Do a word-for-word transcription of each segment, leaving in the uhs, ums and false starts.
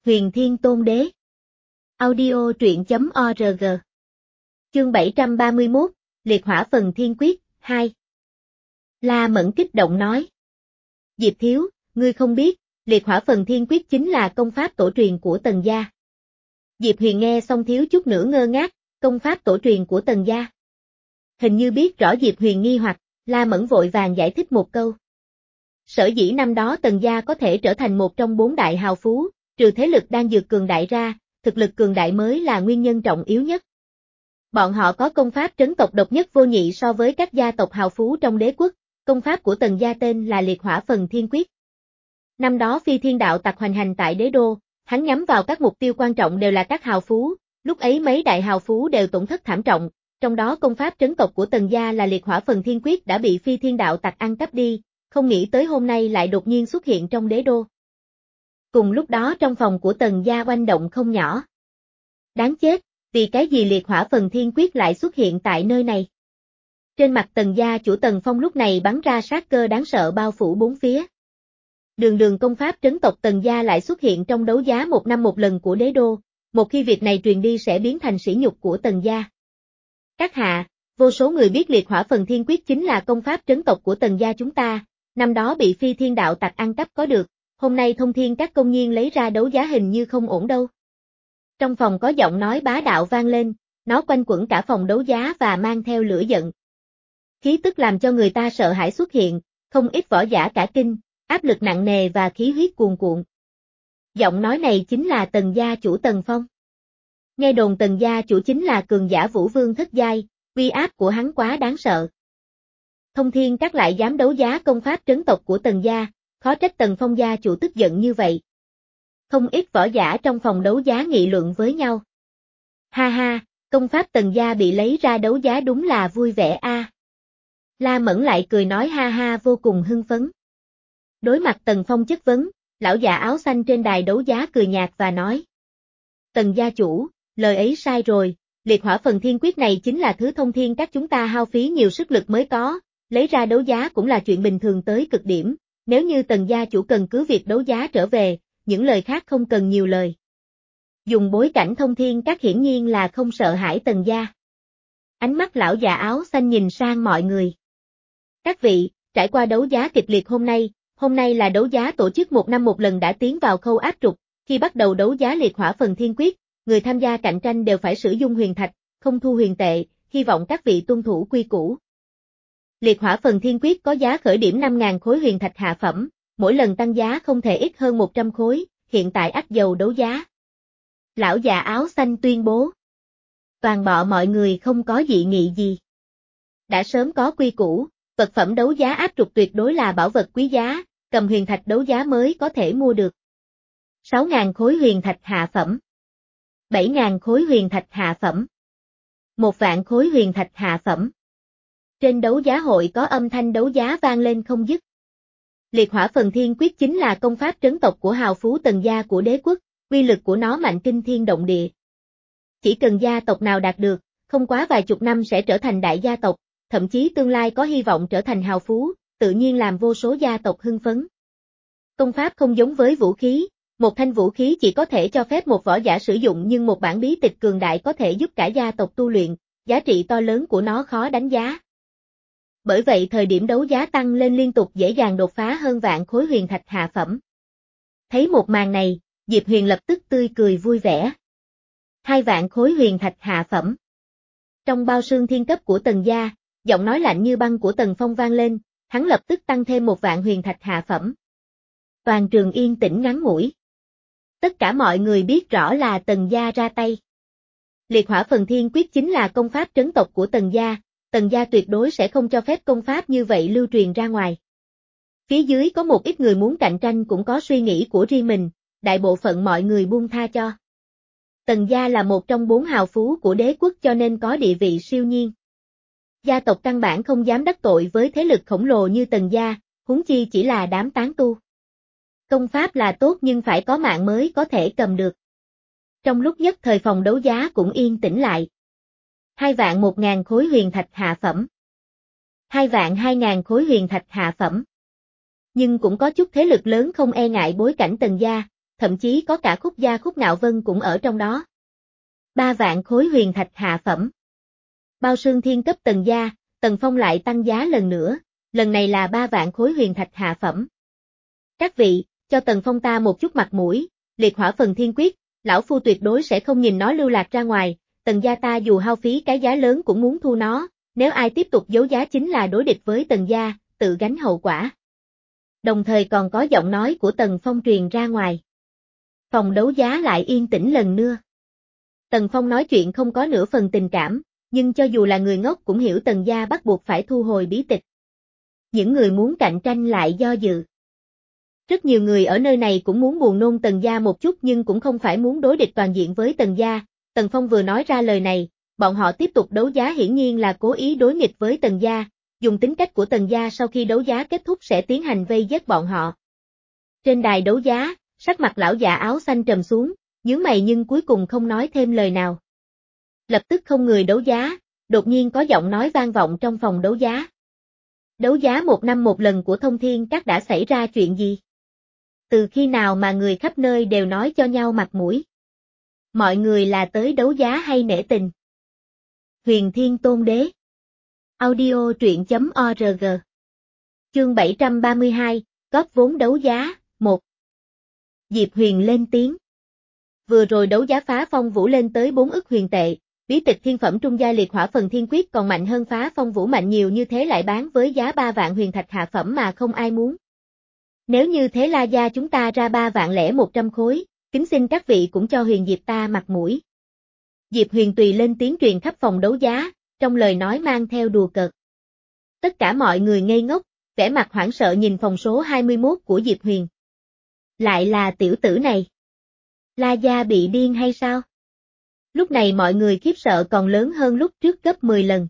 Huyền Thiên Tôn Đế. Audio truyện chấm org. Chương bảy trăm ba mươi mốt, Liệt Hỏa Phần Thiên Quyết, hai. La Mẫn kích động nói. Diệp Thiếu, ngươi không biết, Liệt Hỏa Phần Thiên Quyết chính là công pháp tổ truyền của Tần gia. Diệp Huyền nghe xong thiếu chút nữa ngơ ngác, công pháp tổ truyền của Tần gia. Hình như biết rõ Diệp Huyền nghi hoặc, La Mẫn vội vàng giải thích một câu. Sở dĩ năm đó Tần gia có thể trở thành một trong bốn đại hào phú, trừ thế lực đang dược cường đại ra, thực lực cường đại mới là nguyên nhân trọng yếu nhất. Bọn họ có công pháp trấn tộc độc nhất vô nhị so với các gia tộc hào phú trong đế quốc, công pháp của Tần gia tên là Liệt Hỏa Phần Thiên Quyết. Năm đó Phi Thiên đạo tặc hoành hành tại đế đô, hắn nhắm vào các mục tiêu quan trọng đều là các hào phú, lúc ấy mấy đại hào phú đều tổn thất thảm trọng, trong đó công pháp trấn tộc của Tần gia là Liệt Hỏa Phần Thiên Quyết đã bị Phi Thiên đạo tặc ăn cắp đi, không nghĩ tới hôm nay lại đột nhiên xuất hiện trong đế đô. Cùng lúc đó trong phòng của Tần gia oanh động không nhỏ. Đáng chết, vì cái gì Liệt Hỏa Phần Thiên Quyết lại xuất hiện tại nơi này? Trên mặt Tần gia chủ Tần Phong lúc này bắn ra sát cơ đáng sợ bao phủ bốn phía. Đường đường công pháp trấn tộc Tần gia lại xuất hiện trong đấu giá một năm một lần của đế đô, một khi việc này truyền đi sẽ biến thành sỉ nhục của Tần gia. Các hạ, vô số người biết Liệt Hỏa Phần Thiên Quyết chính là công pháp trấn tộc của Tần gia chúng ta, năm đó bị Phi Thiên đạo tặc ăn cắp có được, hôm nay Thông Thiên các công nhiên lấy ra đấu giá hình như không ổn đâu. Trong phòng có giọng nói bá đạo vang lên, nó quanh quẩn cả phòng đấu giá và mang theo lửa giận. Khí tức làm cho người ta sợ hãi xuất hiện, không ít võ giả cả kinh, áp lực nặng nề và khí huyết cuồn cuộn. Giọng nói này chính là Tần gia chủ Tần Phong. Nghe đồn Tần gia chủ chính là cường giả vũ vương thất giai, uy áp của hắn quá đáng sợ. Thông Thiên các lại dám đấu giá công pháp trấn tộc của Tần gia, khó trách Tần Phong gia chủ tức giận như vậy. Không ít võ giả trong phòng đấu giá nghị luận với nhau. Ha ha, công pháp Tần gia bị lấy ra đấu giá đúng là vui vẻ a. À. La Mẫn lại cười nói ha ha vô cùng hưng phấn. Đối mặt Tần Phong chất vấn, lão già áo xanh trên đài đấu giá cười nhạt và nói. Tần gia chủ, lời ấy sai rồi, Liệt Hỏa Phần Thiên Quyết này chính là thứ Thông Thiên các chúng ta hao phí nhiều sức lực mới có, lấy ra đấu giá cũng là chuyện bình thường tới cực điểm, nếu như Tần gia chủ cần cứ việc đấu giá trở về, những lời khác không cần nhiều lời. Dùng bối cảnh Thông Thiên các hiển nhiên là không sợ hãi Tần gia. Ánh mắt lão già áo xanh nhìn sang mọi người. Các vị, trải qua đấu giá kịch liệt hôm nay, hôm nay là đấu giá tổ chức một năm một lần đã tiến vào khâu áp trục, khi bắt đầu đấu giá Liệt Hỏa Phần Thiên Quyết, người tham gia cạnh tranh đều phải sử dụng huyền thạch, không thu huyền tệ, hy vọng các vị tuân thủ quy củ. Liệt Hỏa Phần Thiên Quyết có giá khởi điểm năm nghìn khối huyền thạch hạ phẩm, mỗi lần tăng giá không thể ít hơn một trăm khối, hiện tại ắt dầu đấu giá. Lão già áo xanh tuyên bố. Toàn bộ mọi người không có dị nghị gì. Đã sớm có quy củ, vật phẩm đấu giá áp trục tuyệt đối là bảo vật quý giá, cầm huyền thạch đấu giá mới có thể mua được. sáu nghìn khối huyền thạch hạ phẩm. bảy nghìn khối huyền thạch hạ phẩm. một vạn khối huyền thạch hạ phẩm. Trên đấu giá hội có âm thanh đấu giá vang lên không dứt. Liệt Hỏa Phần Thiên Quyết chính là công pháp trấn tộc của hào phú Tần gia của đế quốc, uy lực của nó mạnh kinh thiên động địa. Chỉ cần gia tộc nào đạt được, không quá vài chục năm sẽ trở thành đại gia tộc, thậm chí tương lai có hy vọng trở thành hào phú, tự nhiên làm vô số gia tộc hưng phấn. Công pháp không giống với vũ khí, một thanh vũ khí chỉ có thể cho phép một võ giả sử dụng nhưng một bản bí tịch cường đại có thể giúp cả gia tộc tu luyện, giá trị to lớn của nó khó đánh giá. Bởi vậy thời điểm đấu giá tăng lên liên tục dễ dàng đột phá hơn vạn khối huyền thạch hạ phẩm. Thấy một màn này, Diệp Huyền lập tức tươi cười vui vẻ. Hai vạn khối huyền thạch hạ phẩm. Trong bao sương thiên cấp của Tần gia, giọng nói lạnh như băng của Tần Phong vang lên, hắn lập tức tăng thêm một vạn huyền thạch hạ phẩm. Toàn trường yên tĩnh ngắn ngủi. Tất cả mọi người biết rõ là Tần gia ra tay. Liệt Hỏa Phần Thiên Quyết chính là công pháp trấn tộc của Tần gia, Tần gia tuyệt đối sẽ không cho phép công pháp như vậy lưu truyền ra ngoài. Phía dưới có một ít người muốn cạnh tranh cũng có suy nghĩ của riêng mình, đại bộ phận mọi người buông tha cho. Tần gia là một trong bốn hào phú của đế quốc cho nên có địa vị siêu nhiên. Gia tộc căn bản không dám đắc tội với thế lực khổng lồ như Tần gia, huống chi chỉ là đám tán tu. Công pháp là tốt nhưng phải có mạng mới có thể cầm được. Trong lúc nhất thời phòng đấu giá cũng yên tĩnh lại. Hai vạn một ngàn khối huyền thạch hạ phẩm. Hai vạn hai ngàn khối huyền thạch hạ phẩm. Nhưng cũng có chút thế lực lớn không e ngại bối cảnh Tần gia, thậm chí có cả Khúc Gia Khúc Ngạo Vân cũng ở trong đó. Ba vạn khối huyền thạch hạ phẩm. Bao Sương Thiên cấp Tần gia, Tần Phong lại tăng giá lần nữa, lần này là ba vạn khối huyền thạch hạ phẩm. Các vị, cho Tần Phong ta một chút mặt mũi, liệt hỏa phần thiên quyết, lão phu tuyệt đối sẽ không nhìn nó lưu lạc ra ngoài, Tần gia ta dù hao phí cái giá lớn cũng muốn thu nó, nếu ai tiếp tục giấu giá chính là đối địch với Tần gia, tự gánh hậu quả. Đồng thời còn có giọng nói của Tần Phong truyền ra ngoài. Phòng đấu giá lại yên tĩnh lần nữa. Tần Phong nói chuyện không có nửa phần tình cảm, nhưng cho dù là người ngốc cũng hiểu Tần gia bắt buộc phải thu hồi bí tịch. Những người muốn cạnh tranh lại do dự. Rất nhiều người ở nơi này cũng muốn buồn nôn Tần gia một chút nhưng cũng không phải muốn đối địch toàn diện với Tần gia. Tần Phong vừa nói ra lời này, bọn họ tiếp tục đấu giá hiển nhiên là cố ý đối nghịch với Tần gia, dùng tính cách của Tần gia sau khi đấu giá kết thúc sẽ tiến hành vây giết bọn họ. Trên đài đấu giá, sắc mặt lão già áo xanh trầm xuống, nhướng mày nhưng cuối cùng không nói thêm lời nào. Lập tức không người đấu giá, đột nhiên có giọng nói vang vọng trong phòng đấu giá. Đấu giá một năm một lần của Thông Thiên Các đã xảy ra chuyện gì? Từ khi nào mà người khắp nơi đều nói cho nhau mặt mũi? Mọi người là tới đấu giá hay nể tình? Huyền Thiên Tôn Đế. Audio truyện chấm org. Chương bảy trăm ba mươi hai, góp vốn đấu giá, một. Diệp Huyền lên tiếng. Vừa rồi đấu giá phá phong vũ lên tới bốn ức huyền tệ, bí tịch thiên phẩm trung giai liệt hỏa phần thiên quyết còn mạnh hơn phá phong vũ mạnh nhiều như thế lại bán với giá ba vạn huyền thạch hạ phẩm mà không ai muốn. Nếu như thế La gia chúng ta ra ba vạn lẻ một trăm khối, kính xin các vị cũng cho Huyền Diệp ta mặt mũi. Diệp Huyền tùy lên tiếng truyền khắp phòng đấu giá, trong lời nói mang theo đùa cợt. Tất cả mọi người ngây ngốc, vẻ mặt hoảng sợ nhìn phòng số hai mươi mốt của Diệp Huyền. Lại là tiểu tử này. La gia bị điên hay sao? Lúc này mọi người khiếp sợ còn lớn hơn lúc trước gấp mười lần.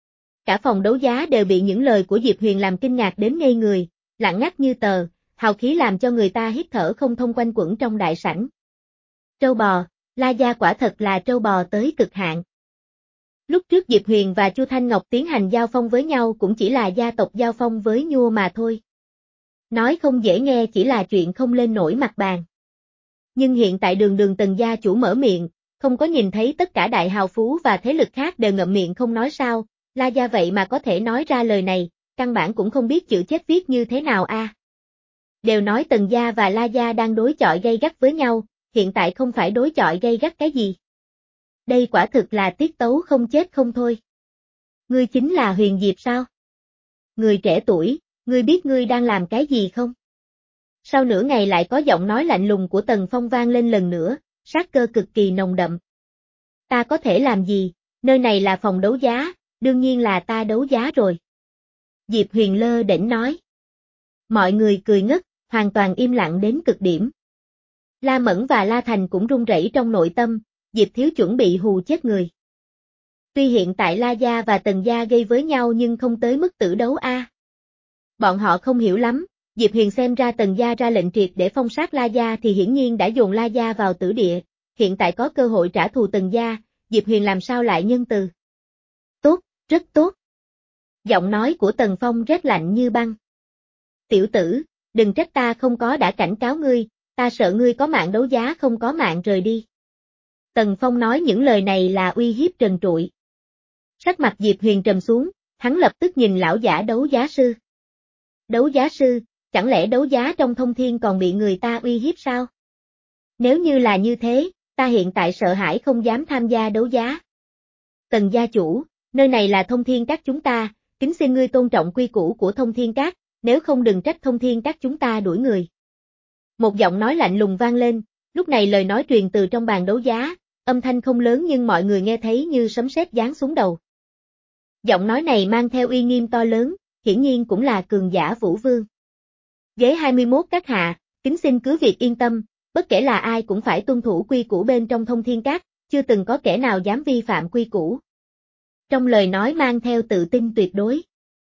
Cả phòng đấu giá đều bị những lời của Diệp Huyền làm kinh ngạc đến ngây người, lặng ngắt như tờ, hào khí làm cho người ta hít thở không thông quanh quẩn trong đại sảnh. Trâu bò, La gia quả thật là trâu bò tới cực hạn. Lúc trước Diệp Huyền và Chu Thanh Ngọc tiến hành giao phong với nhau cũng chỉ là gia tộc giao phong với nhua mà thôi. Nói không dễ nghe chỉ là chuyện không lên nổi mặt bàn. Nhưng hiện tại đường đường Tần gia chủ mở miệng, không có nhìn thấy tất cả đại hào phú và thế lực khác đều ngậm miệng không nói sao, La gia vậy mà có thể nói ra lời này, căn bản cũng không biết chữ chết viết như thế nào a. À. Đều nói Tần gia và La gia đang đối chọi gay gắt với nhau, hiện tại không phải đối chọi gay gắt cái gì. Đây quả thực là tiết tấu không chết không thôi. Ngươi chính là Huyền Diệp sao? Người trẻ tuổi, ngươi biết ngươi đang làm cái gì không? Sau nửa ngày lại có giọng nói lạnh lùng của Tần Phong vang lên lần nữa, sát cơ cực kỳ nồng đậm. Ta có thể làm gì, nơi này là phòng đấu giá, đương nhiên là ta đấu giá rồi. Diệp Huyền lơ đễnh nói. Mọi người cười ngất, hoàn toàn im lặng đến cực điểm. La Mẫn và La Thành cũng run rẩy trong nội tâm, Diệp Thiếu chuẩn bị hù chết người. Tuy hiện tại La gia và Tần gia gây với nhau nhưng không tới mức tử đấu a. À. Bọn họ không hiểu lắm, Diệp Huyền xem ra Tần gia ra lệnh triệt để phong sát La gia thì hiển nhiên đã dồn La gia vào tử địa, hiện tại có cơ hội trả thù Tần gia, Diệp Huyền làm sao lại nhân từ. Tốt, rất tốt. Giọng nói của Tần Phong rét lạnh như băng. Tiểu tử, đừng trách ta không có đã cảnh cáo ngươi, ta sợ ngươi có mạng đấu giá không có mạng rời đi. Tần Phong nói những lời này là uy hiếp trần trụi. Sắc mặt Diệp Huyền trầm xuống, hắn lập tức nhìn lão giả đấu giá sư. Đấu giá sư, chẳng lẽ đấu giá trong Thông Thiên còn bị người ta uy hiếp sao? Nếu như là như thế, ta hiện tại sợ hãi không dám tham gia đấu giá. Tần gia chủ, nơi này là Thông Thiên Các chúng ta, kính xin ngươi tôn trọng quy củ của Thông Thiên Các, nếu không đừng trách Thông Thiên Các chúng ta đuổi người. Một giọng nói lạnh lùng vang lên, lúc này lời nói truyền từ trong bàn đấu giá, âm thanh không lớn nhưng mọi người nghe thấy như sấm sét giáng xuống đầu. Giọng nói này mang theo uy nghiêm to lớn, hiển nhiên cũng là cường giả Vũ Vương. Ghế hai mươi mốt các hạ, kính xin cứ việc yên tâm, bất kể là ai cũng phải tuân thủ quy củ bên trong Thông Thiên Các, chưa từng có kẻ nào dám vi phạm quy củ. Trong lời nói mang theo tự tin tuyệt đối.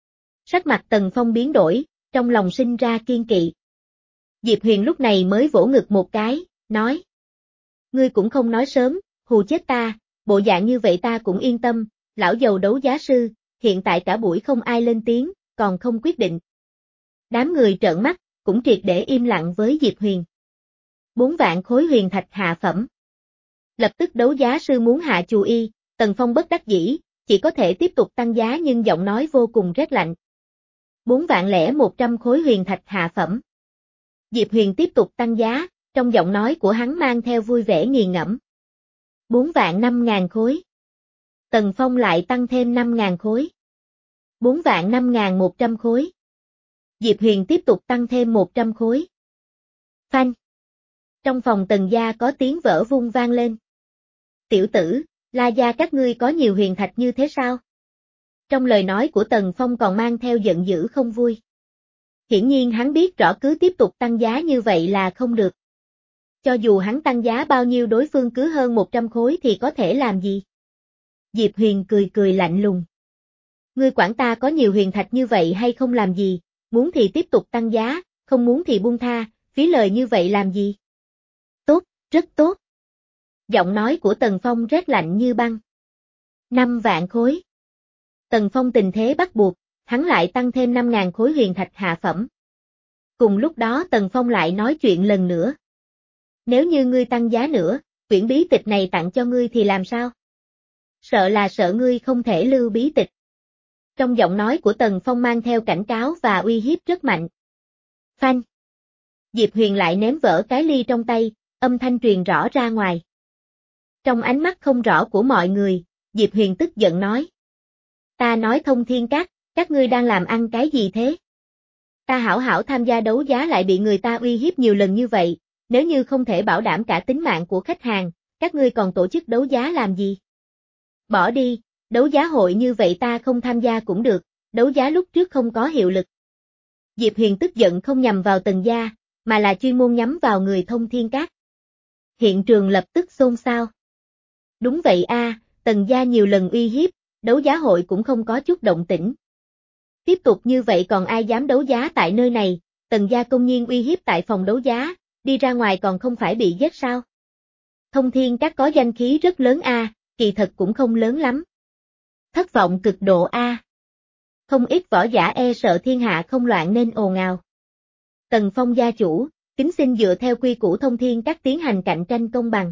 Sắc mặt Tần Phong biến đổi, trong lòng sinh ra kiên kỵ. Diệp Huyền lúc này mới vỗ ngực một cái, nói. Ngươi cũng không nói sớm, hù chết ta, bộ dạng như vậy ta cũng yên tâm, lão giàu đấu giá sư, hiện tại cả buổi không ai lên tiếng, còn không quyết định. Đám người trợn mắt, cũng triệt để im lặng với Diệp Huyền. bốn vạn khối huyền thạch hạ phẩm. Lập tức đấu giá sư muốn hạ chú y, Tần Phong bất đắc dĩ, chỉ có thể tiếp tục tăng giá nhưng giọng nói vô cùng rét lạnh. bốn vạn lẻ một trăm khối huyền thạch hạ phẩm. Diệp Huyền tiếp tục tăng giá, trong giọng nói của hắn mang theo vui vẻ nghiền ngẫm. bốn vạn năm ngàn khối. Tần Phong lại tăng thêm năm ngàn khối. bốn vạn năm ngàn một trăm khối. Diệp Huyền tiếp tục tăng thêm một trăm khối. Phanh. Trong phòng Tần gia có tiếng vỡ vung vang lên. Tiểu tử, La gia các ngươi có nhiều huyền thạch như thế sao? Trong lời nói của Tần Phong còn mang theo giận dữ không vui. Hiển nhiên hắn biết rõ cứ tiếp tục tăng giá như vậy là không được. Cho dù hắn tăng giá bao nhiêu đối phương cứ hơn một trăm khối thì có thể làm gì? Diệp Huyền cười cười lạnh lùng. Ngươi quản ta có nhiều huyền thạch như vậy hay không làm gì, muốn thì tiếp tục tăng giá, không muốn thì buông tha, phí lời như vậy làm gì? Tốt, rất tốt. Giọng nói của Tần Phong rét lạnh như băng. năm vạn khối. Tần Phong tình thế bắt buộc, hắn lại tăng thêm năm ngàn khối huyền thạch hạ phẩm. Cùng lúc đó Tần Phong lại nói chuyện lần nữa. Nếu như ngươi tăng giá nữa, quyển bí tịch này tặng cho ngươi thì làm sao? Sợ là sợ ngươi không thể lưu bí tịch. Trong giọng nói của Tần Phong mang theo cảnh cáo và uy hiếp rất mạnh. Phanh. Diệp Huyền lại ném vỡ cái ly trong tay, âm thanh truyền rõ ra ngoài. Trong ánh mắt không rõ của mọi người, Diệp Huyền tức giận nói. Ta nói Thông Thiên Các, các ngươi đang làm ăn cái gì thế? Ta hảo hảo tham gia đấu giá lại bị người ta uy hiếp nhiều lần như vậy, nếu như không thể bảo đảm cả tính mạng của khách hàng, các ngươi còn tổ chức đấu giá làm gì? Bỏ đi, đấu giá hội như vậy ta không tham gia cũng được, đấu giá lúc trước không có hiệu lực. Diệp Huyền tức giận không nhằm vào Tần gia, mà là chuyên môn nhắm vào người Thông Thiên Các. Hiện trường lập tức xôn xao. Đúng vậy a, Tần gia nhiều lần uy hiếp, đấu giá hội cũng không có chút động tĩnh. Tiếp tục như vậy còn ai dám đấu giá tại nơi này, Tần gia công nhiên uy hiếp tại phòng đấu giá, đi ra ngoài còn không phải bị giết sao? Thông Thiên Các có danh khí rất lớn a, kỳ thật cũng không lớn lắm. Thất vọng cực độ a. Không ít võ giả e sợ thiên hạ không loạn nên ồn ào. Tần Phong gia chủ, kính xin dựa theo quy củ Thông Thiên Các tiến hành cạnh tranh công bằng.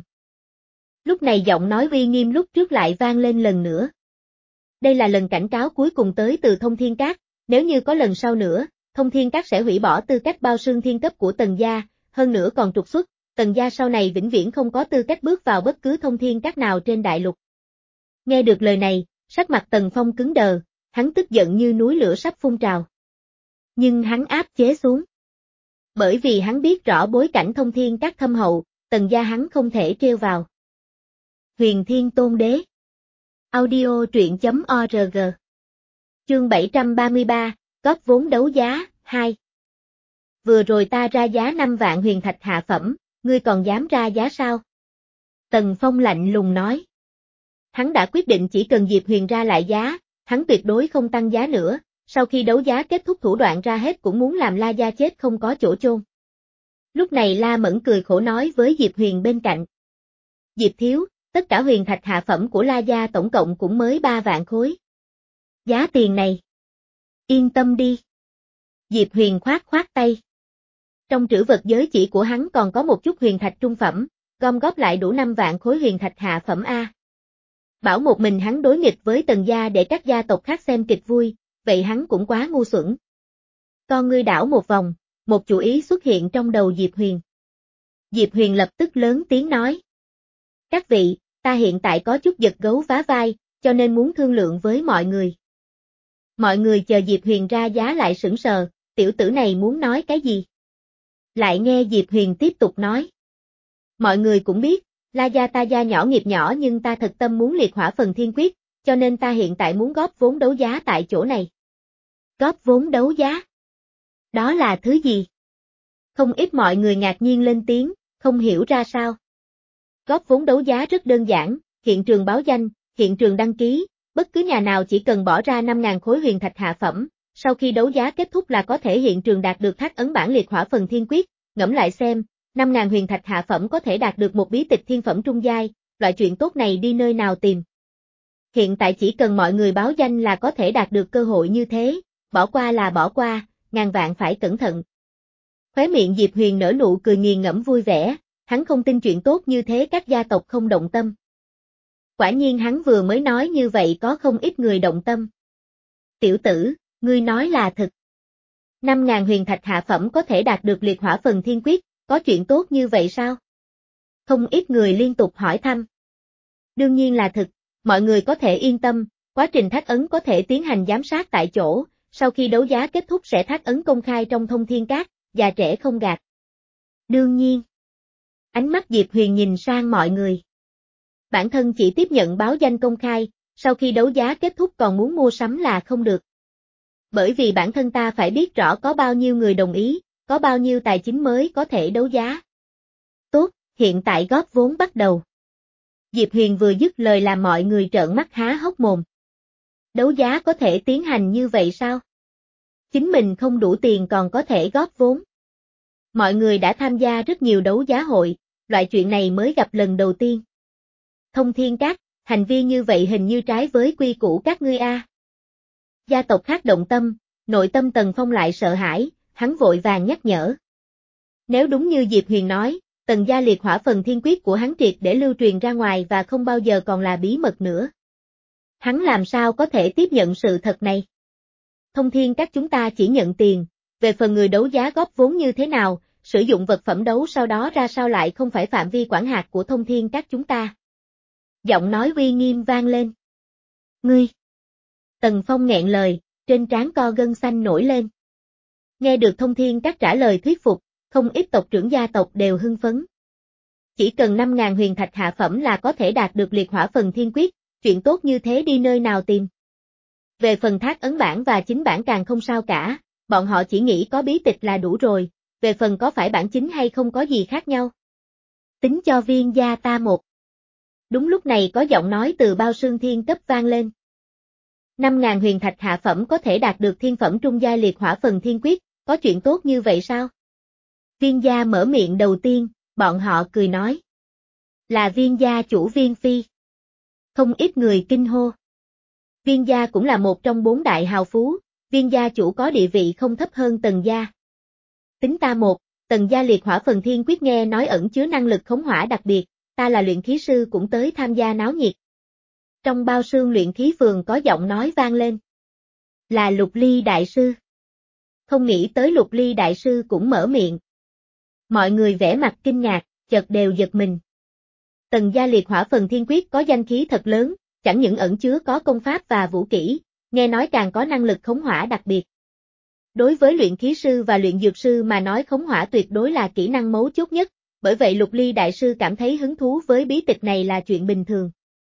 Lúc này giọng nói uy nghiêm lúc trước lại vang lên lần nữa. Đây là lần cảnh cáo cuối cùng tới từ Thông Thiên Các, nếu như có lần sau nữa, Thông Thiên Các sẽ hủy bỏ tư cách bao sương thiên cấp của Tần gia, hơn nữa còn trục xuất, Tần gia sau này vĩnh viễn không có tư cách bước vào bất cứ Thông Thiên Các nào trên đại lục. Nghe được lời này, sắc mặt Tần Phong cứng đờ, hắn tức giận như núi lửa sắp phun trào. Nhưng hắn áp chế xuống. Bởi vì hắn biết rõ bối cảnh Thông Thiên Các thâm hậu, Tần gia hắn không thể trêu vào. Huyền Thiên Tôn Đế. Audio truyện chấm org. Chương bảy trăm ba mươi ba, góp vốn đấu giá, hai. Vừa rồi ta ra giá năm vạn huyền thạch hạ phẩm, ngươi còn dám ra giá sao? Tần Phong lạnh lùng nói. Hắn đã quyết định chỉ cần Diệp Huyền ra lại giá, hắn tuyệt đối không tăng giá nữa, sau khi đấu giá kết thúc thủ đoạn ra hết cũng muốn làm La gia chết không có chỗ chôn. Lúc này La Mẫn cười khổ nói với Diệp Huyền bên cạnh. Diệp thiếu, tất cả huyền thạch hạ phẩm của La gia tổng cộng cũng mới ba vạn khối. Giá tiền này. Yên tâm đi. Diệp Huyền khoát khoát tay. Trong trữ vật giới chỉ của hắn còn có một chút huyền thạch trung phẩm, gom góp lại đủ năm vạn khối huyền thạch hạ phẩm A. Bảo một mình hắn đối nghịch với Tần gia để các gia tộc khác xem kịch vui, vậy hắn cũng quá ngu xuẩn. Con ngươi đảo một vòng, một chủ ý xuất hiện trong đầu Diệp Huyền. Diệp Huyền lập tức lớn tiếng nói. Các vị, ta hiện tại có chút giật gấu vá vai, cho nên muốn thương lượng với mọi người. Mọi người chờ Diệp Huyền ra giá lại sững sờ, tiểu tử này muốn nói cái gì? Lại nghe Diệp Huyền tiếp tục nói. Mọi người cũng biết, La gia ta gia nhỏ nghiệp nhỏ nhưng ta thật tâm muốn liệt hỏa phần thiên quyết, cho nên ta hiện tại muốn góp vốn đấu giá tại chỗ này. Góp vốn đấu giá? Đó là thứ gì? Không ít mọi người ngạc nhiên lên tiếng, không hiểu ra sao. Góp vốn đấu giá rất đơn giản, hiện trường báo danh, hiện trường đăng ký, bất cứ nhà nào chỉ cần bỏ ra năm ngàn khối huyền thạch hạ phẩm, sau khi đấu giá kết thúc là có thể hiện trường đạt được thác ấn bản liệt hỏa phần thiên quyết, ngẫm lại xem, năm ngàn huyền thạch hạ phẩm có thể đạt được một bí tịch thiên phẩm trung giai, loại chuyện tốt này đi nơi nào tìm. Hiện tại chỉ cần mọi người báo danh là có thể đạt được cơ hội như thế, bỏ qua là bỏ qua, ngàn vạn phải cẩn thận. Khóe miệng Diệp Huyền nở nụ cười nghiền ngẫm vui vẻ, hắn không tin chuyện tốt như thế các gia tộc không động tâm. Quả nhiên hắn vừa mới nói như vậy có không ít người động tâm. Tiểu tử, ngươi nói là thật. Năm ngàn huyền thạch hạ phẩm có thể đạt được liệt hỏa phần thiên quyết, có chuyện tốt như vậy sao? Không ít người liên tục hỏi thăm. Đương nhiên là thật, mọi người có thể yên tâm, quá trình thác ấn có thể tiến hành giám sát tại chỗ, sau khi đấu giá kết thúc sẽ thác ấn công khai trong thông thiên các, già trẻ không gạt. Đương nhiên. Ánh mắt Diệp Huyền nhìn sang mọi người. Bản thân chỉ tiếp nhận báo danh công khai, sau khi đấu giá kết thúc còn muốn mua sắm là không được. Bởi vì bản thân ta phải biết rõ có bao nhiêu người đồng ý, có bao nhiêu tài chính mới có thể đấu giá. Tốt, hiện tại góp vốn bắt đầu. Diệp Huyền vừa dứt lời làm mọi người trợn mắt há hốc mồm. Đấu giá có thể tiến hành như vậy sao? Chính mình không đủ tiền còn có thể góp vốn. Mọi người đã tham gia rất nhiều đấu giá hội, loại chuyện này mới gặp lần đầu tiên. Thông thiên các, hành vi như vậy hình như trái với quy củ các ngươi a. Gia tộc khác động tâm, nội tâm Tần Phong lại sợ hãi, hắn vội vàng nhắc nhở. Nếu đúng như Diệp Huyền nói, Tần gia liệt hỏa phần thiên quyết của hắn triệt để lưu truyền ra ngoài và không bao giờ còn là bí mật nữa. Hắn làm sao có thể tiếp nhận sự thật này? Thông thiên các chúng ta chỉ nhận tiền, về phần người đấu giá góp vốn như thế nào, sử dụng vật phẩm đấu sau đó ra sao lại không phải phạm vi quản hạt của thông thiên các chúng ta. Giọng nói uy nghiêm vang lên. Ngươi! Tần Phong nghẹn lời, trên trán co gân xanh nổi lên. Nghe được thông thiên các trả lời thuyết phục, không ít tộc trưởng gia tộc đều hưng phấn. Chỉ cần năm ngàn huyền thạch hạ phẩm là có thể đạt được liệt hỏa phần thiên quyết, chuyện tốt như thế đi nơi nào tìm. Về phần thác ấn bản và chính bản càng không sao cả, bọn họ chỉ nghĩ có bí tịch là đủ rồi, về phần có phải bản chính hay không có gì khác nhau. Tính cho viên gia ta một. Đúng lúc này có giọng nói từ bao sương thiên cấp vang lên. Năm ngàn huyền thạch hạ phẩm có thể đạt được thiên phẩm trung giai liệt hỏa phần thiên quyết, có chuyện tốt như vậy sao? Viên gia mở miệng đầu tiên, bọn họ cười nói. Là viên gia chủ Viên Phi. Không ít người kinh hô. Viên gia cũng là một trong bốn đại hào phú, viên gia chủ có địa vị không thấp hơn Tần gia. Tính ta một, Tần gia liệt hỏa phần thiên quyết nghe nói ẩn chứa năng lực khống hỏa đặc biệt, ta là luyện khí sư cũng tới tham gia náo nhiệt. Trong bao sương luyện khí phường có giọng nói vang lên. Là Lục Ly đại sư. Không nghĩ tới Lục Ly đại sư cũng mở miệng. Mọi người vẻ mặt kinh ngạc, chợt đều giật mình. Tần gia liệt hỏa phần thiên quyết có danh khí thật lớn, chẳng những ẩn chứa có công pháp và vũ kỹ, nghe nói càng có năng lực khống hỏa đặc biệt. Đối với luyện khí sư và luyện dược sư mà nói khống hỏa tuyệt đối là kỹ năng mấu chốt nhất, bởi vậy Lục Ly đại sư cảm thấy hứng thú với bí tịch này là chuyện bình thường.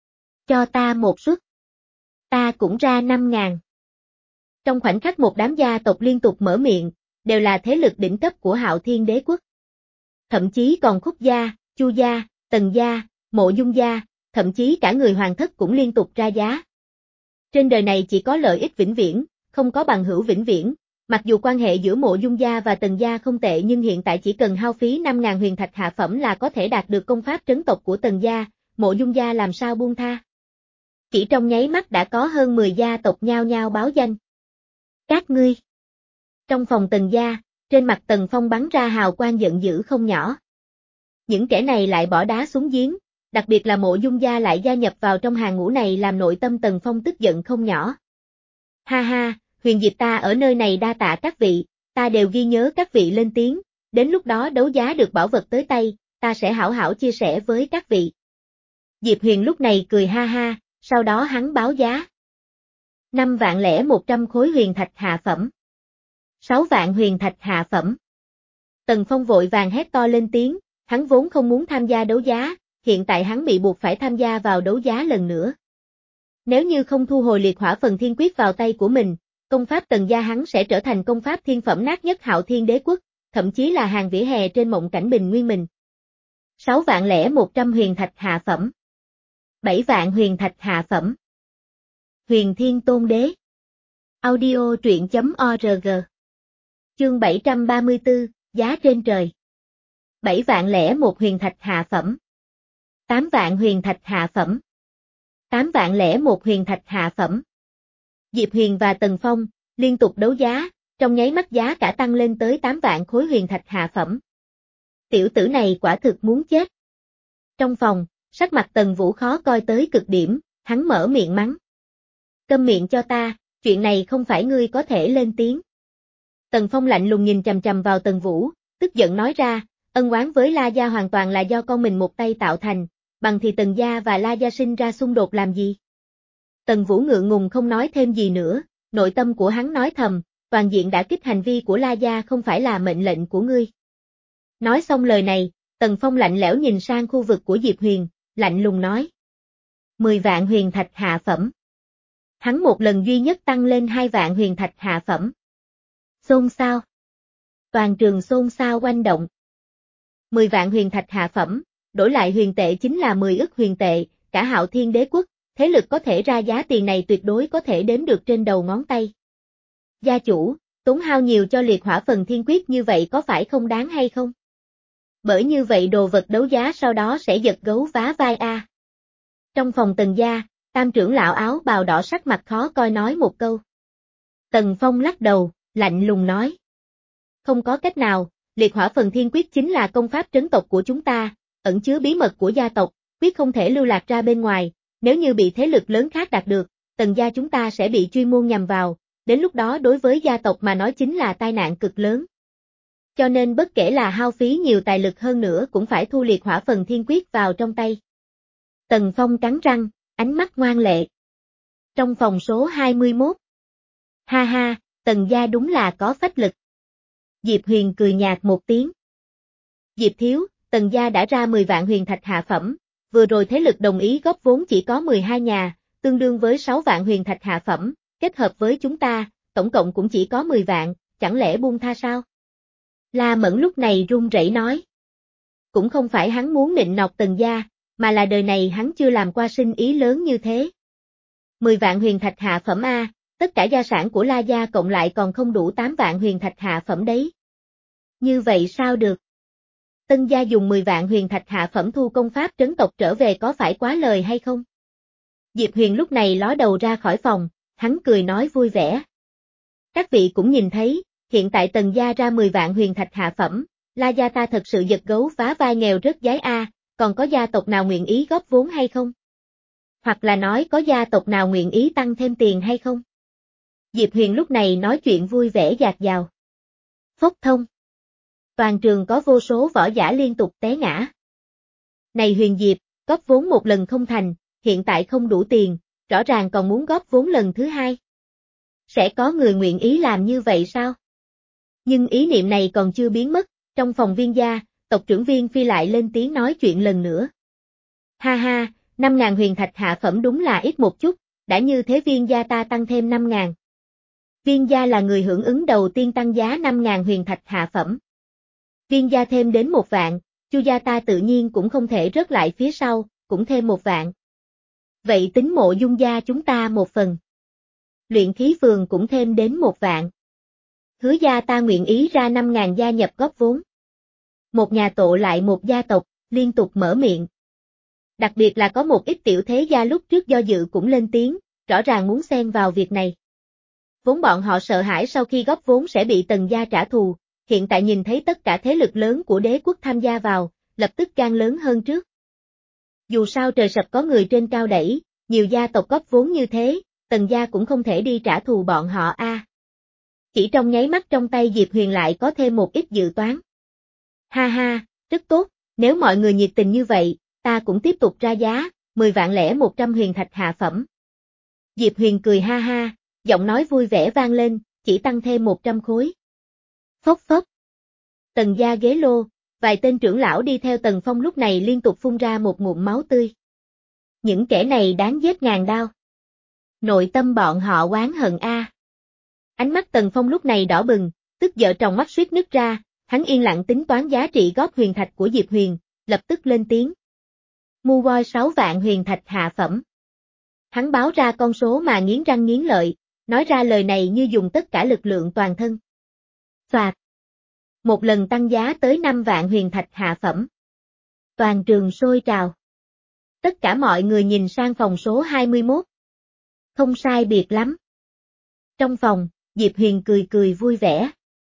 Cho ta một suất. Ta cũng ra năm ngàn. Trong khoảnh khắc một đám gia tộc liên tục mở miệng, đều là thế lực đỉnh cấp của Hạo Thiên Đế quốc. Thậm chí còn Khúc gia, Chu gia, Tần gia, Mộ Dung gia, thậm chí cả người hoàng thất cũng liên tục ra giá. Trên đời này chỉ có lợi ích vĩnh viễn, không có bằng hữu vĩnh viễn, mặc dù quan hệ giữa Mộ Dung gia và Tần gia không tệ nhưng hiện tại chỉ cần hao phí năm ngàn huyền thạch hạ phẩm là có thể đạt được công pháp trấn tộc của Tần gia, Mộ Dung gia làm sao buông tha. Chỉ trong nháy mắt đã có hơn mười gia tộc nhao nhao báo danh. Các ngươi. Trong phòng Tần gia, trên mặt Tần Phong bắn ra hào quang giận dữ không nhỏ. Những kẻ này lại bỏ đá xuống giếng, đặc biệt là Mộ Dung gia lại gia nhập vào trong hàng ngũ này làm nội tâm Tần Phong tức giận không nhỏ. Ha ha, Huyền Diệp ta ở nơi này đa tạ các vị, ta đều ghi nhớ các vị lên tiếng, đến lúc đó đấu giá được bảo vật tới tay, ta sẽ hảo hảo chia sẻ với các vị. Diệp Huyền lúc này cười ha ha, sau đó hắn báo giá. năm vạn lẻ một trăm khối huyền thạch hạ phẩm. sáu vạn huyền thạch hạ phẩm. Tần Phong vội vàng hét to lên tiếng, hắn vốn không muốn tham gia đấu giá, hiện tại hắn bị buộc phải tham gia vào đấu giá lần nữa. Nếu như không thu hồi liệt hỏa phần thiên quyết vào tay của mình, công pháp Tần gia hắn sẽ trở thành công pháp thiên phẩm nát nhất Hạo Thiên Đế quốc, thậm chí là hàng vỉa hè trên mộng cảnh bình nguyên mình. sáu vạn lẻ một trăm huyền thạch hạ phẩm. bảy vạn huyền thạch hạ phẩm. Huyền Thiên Tôn Đế. Audio truyện chấm org. Chương bảy trăm ba mươi tư, giá trên trời. bảy vạn lẻ một huyền thạch hạ phẩm. tám vạn huyền thạch hạ phẩm. tám vạn lẻ một huyền thạch hạ phẩm. Diệp Huyền và Tần Phong liên tục đấu giá, trong nháy mắt giá cả tăng lên tới tám vạn khối huyền thạch hạ phẩm. Tiểu tử này quả thực muốn chết. Trong phòng, sắc mặt Tần Vũ khó coi tới cực điểm, hắn mở miệng mắng. Câm miệng cho ta, chuyện này không phải ngươi có thể lên tiếng. Tần Phong lạnh lùng nhìn chằm chằm vào Tần Vũ, tức giận nói ra, ân oán với La Gia hoàn toàn là do con mình một tay tạo thành, bằng thì Tần Gia và La Gia sinh ra xung đột làm gì? Tần Vũ ngượng ngùng không nói thêm gì nữa, nội tâm của hắn nói thầm, toàn diện đả kích hành vi của La Gia không phải là mệnh lệnh của ngươi. Nói xong lời này, Tần Phong lạnh lẽo nhìn sang khu vực của Diệp Huyền, lạnh lùng nói. mười vạn huyền thạch hạ phẩm. Hắn một lần duy nhất tăng lên hai vạn huyền thạch hạ phẩm. Xôn xao. Toàn trường xôn xao oanh động. mười vạn huyền thạch hạ phẩm, đổi lại huyền tệ chính là mười ức huyền tệ, cả Hạo Thiên Đế quốc, thế lực có thể ra giá tiền này tuyệt đối có thể đếm được trên đầu ngón tay. Gia chủ, tốn hao nhiều cho liệt hỏa phần thiên quyết như vậy có phải không đáng hay không? Bởi như vậy đồ vật đấu giá sau đó sẽ giật gấu vá vai a. Trong phòng Tần gia, tam trưởng lão áo bào đỏ sắc mặt khó coi nói một câu. Tần Phong lắc đầu, lạnh lùng nói. Không có cách nào, liệt hỏa phần thiên quyết chính là công pháp trấn tộc của chúng ta, ẩn chứa bí mật của gia tộc, quyết không thể lưu lạc ra bên ngoài, nếu như bị thế lực lớn khác đạt được, Tần gia chúng ta sẽ bị chuyên môn nhằm vào, đến lúc đó đối với gia tộc mà nói chính là tai nạn cực lớn. Cho nên bất kể là hao phí nhiều tài lực hơn nữa cũng phải thu liệt hỏa phần thiên quyết vào trong tay. Tần Phong cắn răng, ánh mắt ngoan lệ. Trong phòng số hai mươi mốt. Ha ha, Tần gia đúng là có phách lực. Diệp Huyền cười nhạt một tiếng. Diệp thiếu, Tần gia đã ra mười vạn huyền thạch hạ phẩm, vừa rồi thế lực đồng ý góp vốn chỉ có mười hai nhà, tương đương với sáu vạn huyền thạch hạ phẩm, kết hợp với chúng ta, tổng cộng cũng chỉ có mười vạn, chẳng lẽ buông tha sao? La Mẫn lúc này run rẩy nói. Cũng không phải hắn muốn nịnh nọt Tần gia, mà là đời này hắn chưa làm qua sinh ý lớn như thế. mười vạn huyền thạch hạ phẩm A, tất cả gia sản của La gia cộng lại còn không đủ tám vạn huyền thạch hạ phẩm đấy. Như vậy sao được? Tân gia dùng mười vạn huyền thạch hạ phẩm thu công pháp trấn tộc trở về có phải quá lời hay không? Diệp Huyền lúc này ló đầu ra khỏi phòng, hắn cười nói vui vẻ. Các vị cũng nhìn thấy, hiện tại Tần gia ra mười vạn huyền thạch hạ phẩm, La gia ta thật sự giật gấu vá vai nghèo rớt giái A, còn có gia tộc nào nguyện ý góp vốn hay không? Hoặc là nói có gia tộc nào nguyện ý tăng thêm tiền hay không? Diệp Huyền lúc này nói chuyện vui vẻ dạt dào. Phốc thông. Toàn trường có vô số võ giả liên tục té ngã. Này Huyền Diệp, góp vốn một lần không thành, hiện tại không đủ tiền, rõ ràng còn muốn góp vốn lần thứ hai. Sẽ có người nguyện ý làm như vậy sao? Nhưng ý niệm này còn chưa biến mất, trong phòng Viên gia, tộc trưởng Viên Phi lại lên tiếng nói chuyện lần nữa. Ha ha, năm ngàn huyền thạch hạ phẩm đúng là ít một chút, đã như thế Viên gia ta tăng thêm năm ngàn. Viên gia là người hưởng ứng đầu tiên tăng giá năm ngàn huyền thạch hạ phẩm. Viên gia thêm đến một vạn, Chu gia ta tự nhiên cũng không thể rớt lại phía sau, cũng thêm một vạn. Vậy tính Mộ Dung gia chúng ta một phần. Luyện khí phường cũng thêm đến một vạn. Hứa gia ta nguyện ý ra năm ngàn gia nhập góp vốn. Một nhà tộ lại một gia tộc, liên tục mở miệng. Đặc biệt là có một ít tiểu thế gia lúc trước do dự cũng lên tiếng, rõ ràng muốn xen vào việc này. Vốn bọn họ sợ hãi sau khi góp vốn sẽ bị Tần gia trả thù, hiện tại nhìn thấy tất cả thế lực lớn của đế quốc tham gia vào, lập tức gan lớn hơn trước. Dù sao trời sập có người trên cao đẩy, nhiều gia tộc góp vốn như thế, Tần gia cũng không thể đi trả thù bọn họ a. À. Chỉ trong nháy mắt trong tay Diệp Huyền lại có thêm một ít dự toán. Ha ha, rất tốt, nếu mọi người nhiệt tình như vậy, ta cũng tiếp tục ra giá, mười vạn lẻ một trăm huyền thạch hạ phẩm. Diệp Huyền cười ha ha, giọng nói vui vẻ vang lên, chỉ tăng thêm một trăm khối. Phốc phốc. Tần gia ghế lô, vài tên trưởng lão đi theo Tần Phong lúc này liên tục phun ra một ngụm máu tươi. Những kẻ này đáng giết ngàn đao. Nội tâm bọn họ oán hận a. À. Ánh mắt Tần Phong lúc này đỏ bừng, tức giở trong mắt suýt nứt ra, hắn yên lặng tính toán giá trị góp huyền thạch của Diệp Huyền, lập tức lên tiếng. Mua voi sáu vạn huyền thạch hạ phẩm. Hắn báo ra con số mà nghiến răng nghiến lợi, nói ra lời này như dùng tất cả lực lượng toàn thân. Soạt. Một lần tăng giá tới năm vạn huyền thạch hạ phẩm. Toàn trường sôi trào. Tất cả mọi người nhìn sang phòng số hai mươi mốt. Không sai biệt lắm. Trong phòng, Diệp Huyền cười cười vui vẻ.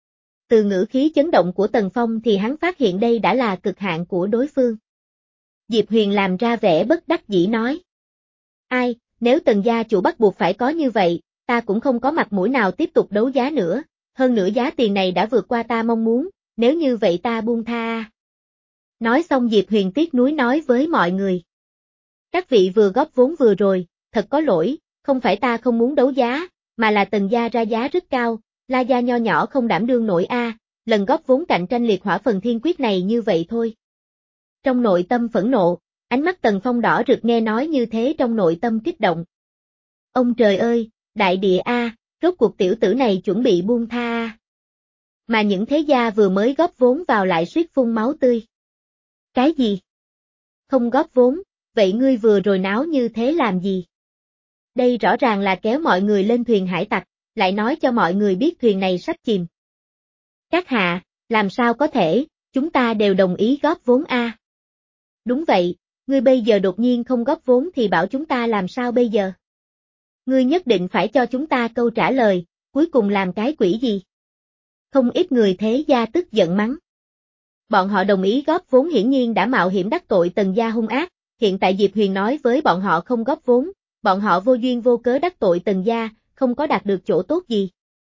Từ ngữ khí chấn động của Tần Phong thì hắn phát hiện đây đã là cực hạn của đối phương. Diệp Huyền làm ra vẻ bất đắc dĩ nói. Ai, nếu Tần gia chủ bắt buộc phải có như vậy, ta cũng không có mặt mũi nào tiếp tục đấu giá nữa, hơn nữa giá tiền này đã vượt qua ta mong muốn, nếu như vậy ta buông tha. Nói xong Diệp Huyền tiếc nuối nói với mọi người. Các vị vừa góp vốn vừa rồi, thật có lỗi, không phải ta không muốn đấu giá, mà là Tần gia ra giá rất cao, La gia nho nhỏ không đảm đương nổi a, lần góp vốn cạnh tranh liệt hỏa phần thiên quyết này như vậy thôi. Trong nội tâm phẫn nộ, ánh mắt Tần Phong đỏ rực nghe nói như thế trong nội tâm kích động. Ông trời ơi, đại địa a, rốt cuộc tiểu tử này chuẩn bị buông tha a. Mà những thế gia vừa mới góp vốn vào lại suýt phun máu tươi. Cái gì? Không góp vốn, vậy ngươi vừa rồi náo như thế làm gì? Đây rõ ràng là kéo mọi người lên thuyền hải tặc, lại nói cho mọi người biết thuyền này sắp chìm. Các hạ, làm sao có thể, chúng ta đều đồng ý góp vốn a. Đúng vậy, ngươi bây giờ đột nhiên không góp vốn thì bảo chúng ta làm sao bây giờ? Ngươi nhất định phải cho chúng ta câu trả lời, cuối cùng làm cái quỷ gì? Không ít người thế gia tức giận mắng. Bọn họ đồng ý góp vốn hiển nhiên đã mạo hiểm đắc tội Tần gia hung ác, hiện tại Diệp Huyền nói với bọn họ không góp vốn, bọn họ vô duyên vô cớ đắc tội Tần gia, không có đạt được chỗ tốt gì.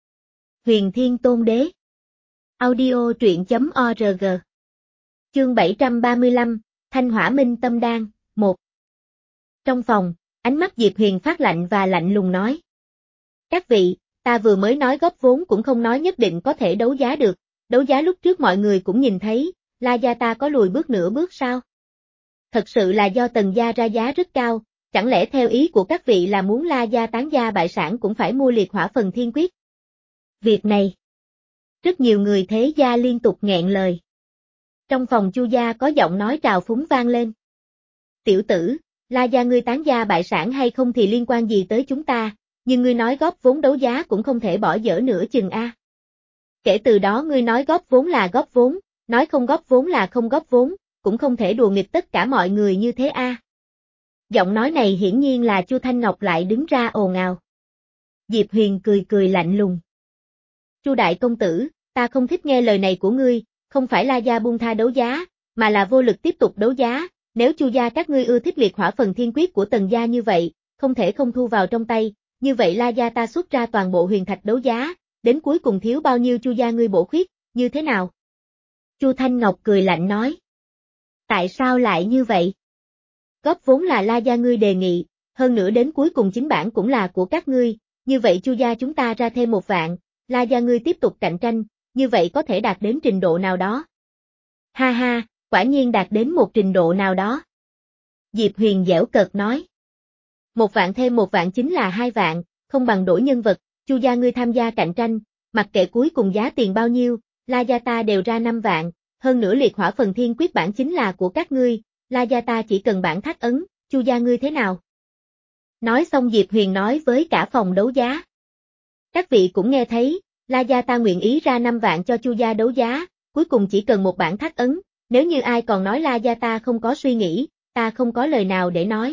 Huyền Thiên Tôn Đế. Audio truyện chấm org. Chương bảy trăm ba mươi lăm, Thanh Hỏa Minh Tâm Đan, một. Trong phòng, ánh mắt Diệp Huyền phát lạnh và lạnh lùng nói. Các vị, ta vừa mới nói góp vốn cũng không nói nhất định có thể đấu giá được, đấu giá lúc trước mọi người cũng nhìn thấy, La gia ta có lùi bước nửa bước sao? Thật sự là do Tần gia ra giá rất cao, chẳng lẽ theo ý của các vị là muốn La gia tán gia bại sản cũng phải mua liệt hỏa phần thiên quyết? Việc này, rất nhiều người thế gia liên tục nghẹn lời. Trong phòng Chu gia có giọng nói trào phúng vang lên. Tiểu tử, La gia ngươi tán gia bại sản hay không thì liên quan gì tới chúng ta, nhưng ngươi nói góp vốn đấu giá cũng không thể bỏ dở nửa chừng a. Kể từ đó ngươi nói góp vốn là góp vốn, nói không góp vốn là không góp vốn, cũng không thể đùa nghịch tất cả mọi người như thế a. Giọng nói này hiển nhiên là Chu Thanh Ngọc lại đứng ra ồn ào. Diệp Huyền cười cười lạnh lùng. Chu đại công tử, ta không thích nghe lời này của ngươi, không phải La gia buông tha đấu giá, mà là vô lực tiếp tục đấu giá, nếu Chu gia các ngươi ưa thích liệt hỏa phần thiên quyết của Tần gia như vậy, không thể không thu vào trong tay, như vậy La gia ta xuất ra toàn bộ huyền thạch đấu giá, đến cuối cùng thiếu bao nhiêu Chu gia ngươi bổ khuyết, như thế nào? Chu Thanh Ngọc cười lạnh nói. Tại sao lại như vậy? Góp vốn là La gia ngươi đề nghị, hơn nữa đến cuối cùng chính bản cũng là của các ngươi, như vậy Chu gia chúng ta ra thêm một vạn, La gia ngươi tiếp tục cạnh tranh, như vậy có thể đạt đến trình độ nào đó. Ha ha, quả nhiên đạt đến một trình độ nào đó. Diệp Huyền giễu cợt nói. Một vạn thêm một vạn chính là hai vạn, không bằng đổi nhân vật, Chu gia ngươi tham gia cạnh tranh, mặc kệ cuối cùng giá tiền bao nhiêu, La gia ta đều ra năm vạn, hơn nữa liệt hỏa phần thiên quyết bản chính là của các ngươi, La gia ta chỉ cần bản thác ấn, Chu gia ngươi thế nào? Nói xong Diệp Huyền nói với cả phòng đấu giá. Các vị cũng nghe thấy, La gia ta nguyện ý ra năm vạn cho Chu gia đấu giá, cuối cùng chỉ cần một bản thác ấn, nếu như ai còn nói La gia ta không có suy nghĩ, ta không có lời nào để nói.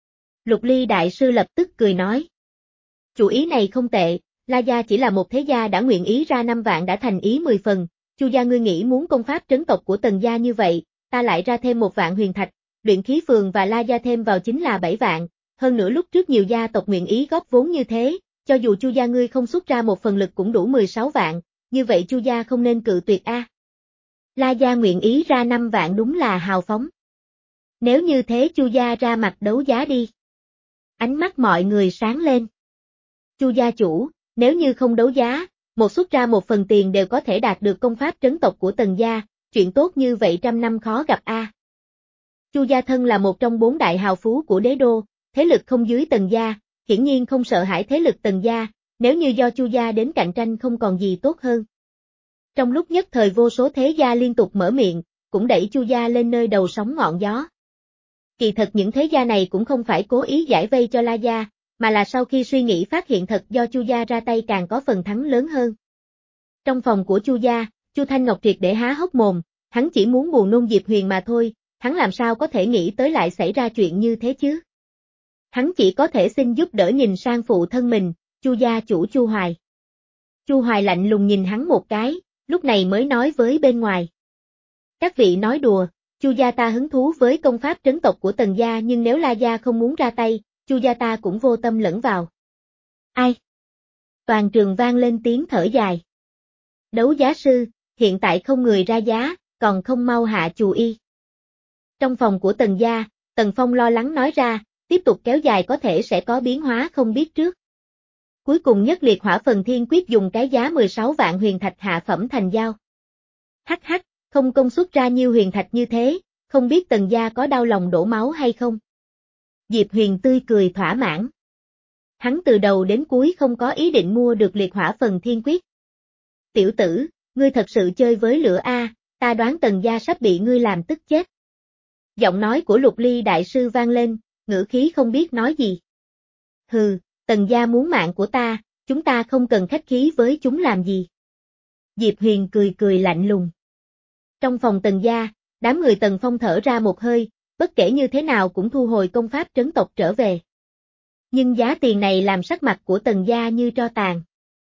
Lục Ly đại sư lập tức cười nói. Chủ ý này không tệ, La gia chỉ là một thế gia đã nguyện ý ra năm vạn đã thành ý mười phần, Chu gia ngươi nghĩ muốn công pháp trấn tộc của Tần gia như vậy, ta lại ra thêm một vạn huyền thạch, luyện khí phường và La gia thêm vào chính là bảy vạn, hơn nữa lúc trước nhiều gia tộc nguyện ý góp vốn như thế, cho dù Chu gia ngươi không xuất ra một phần lực cũng đủ mười sáu vạn, như vậy Chu gia không nên cự tuyệt a. La gia nguyện ý ra năm vạn đúng là hào phóng. Nếu như thế Chu gia ra mặt đấu giá đi. Ánh mắt mọi người sáng lên. Chu gia chủ, nếu như không đấu giá, một xuất ra một phần tiền đều có thể đạt được công pháp trấn tộc của Tần gia, chuyện tốt như vậy trăm năm khó gặp a. Chu gia thân là một trong bốn đại hào phú của đế đô, thế lực không dưới Tần gia, hiển nhiên không sợ hãi thế lực Tần gia, nếu như do Chu gia đến cạnh tranh không còn gì tốt hơn. Trong lúc nhất thời vô số thế gia liên tục mở miệng, cũng đẩy Chu gia lên nơi đầu sóng ngọn gió. Kỳ thật những thế gia này cũng không phải cố ý giải vây cho La gia, mà là sau khi suy nghĩ phát hiện thật do Chu gia ra tay càng có phần thắng lớn hơn. Trong phòng của Chu gia, Chu Thanh Ngọc triệt để há hốc mồm, hắn chỉ muốn buồn nôn Diệp Huyền mà thôi, hắn làm sao có thể nghĩ tới lại xảy ra chuyện như thế chứ? Hắn chỉ có thể xin giúp đỡ nhìn sang phụ thân mình, Chu gia chủ Chu Hoài. Chu Hoài lạnh lùng nhìn hắn một cái, Lúc này mới nói với bên ngoài. Các vị nói đùa, Chu gia ta hứng thú với công pháp trấn tộc của Tần gia nhưng nếu La gia không muốn ra tay, Chu gia ta cũng vô tâm lẫn vào. Ai? Toàn trường vang lên tiếng thở dài. Đấu giá sư, hiện tại không người ra giá, còn không mau hạ chù y. Trong phòng của Tần gia, Tần Phong lo lắng nói ra, tiếp tục kéo dài có thể sẽ có biến hóa không biết trước. Cuối cùng nhất liệt hỏa phần thiên quyết dùng cái giá mười sáu vạn huyền thạch hạ phẩm thành giao. Hắc hắc, không công xuất ra nhiêu huyền thạch như thế, không biết Tần gia có đau lòng đổ máu hay không? Diệp Huyền tươi cười thỏa mãn. Hắn từ đầu đến cuối không có ý định mua được liệt hỏa phần thiên quyết. Tiểu tử, ngươi thật sự chơi với lửa a, ta đoán Tần gia sắp bị ngươi làm tức chết. Giọng nói của Lục Ly đại sư vang lên, ngữ khí không biết nói gì. Hừ, Tần gia muốn mạng của ta, chúng ta không cần khách khí với chúng làm gì. Diệp Huyền cười cười lạnh lùng. Trong phòng Tần gia, đám người Tần Phong thở ra một hơi, bất kể như thế nào cũng thu hồi công pháp trấn tộc trở về. Nhưng giá tiền này làm sắc mặt của Tần gia như tro tàn.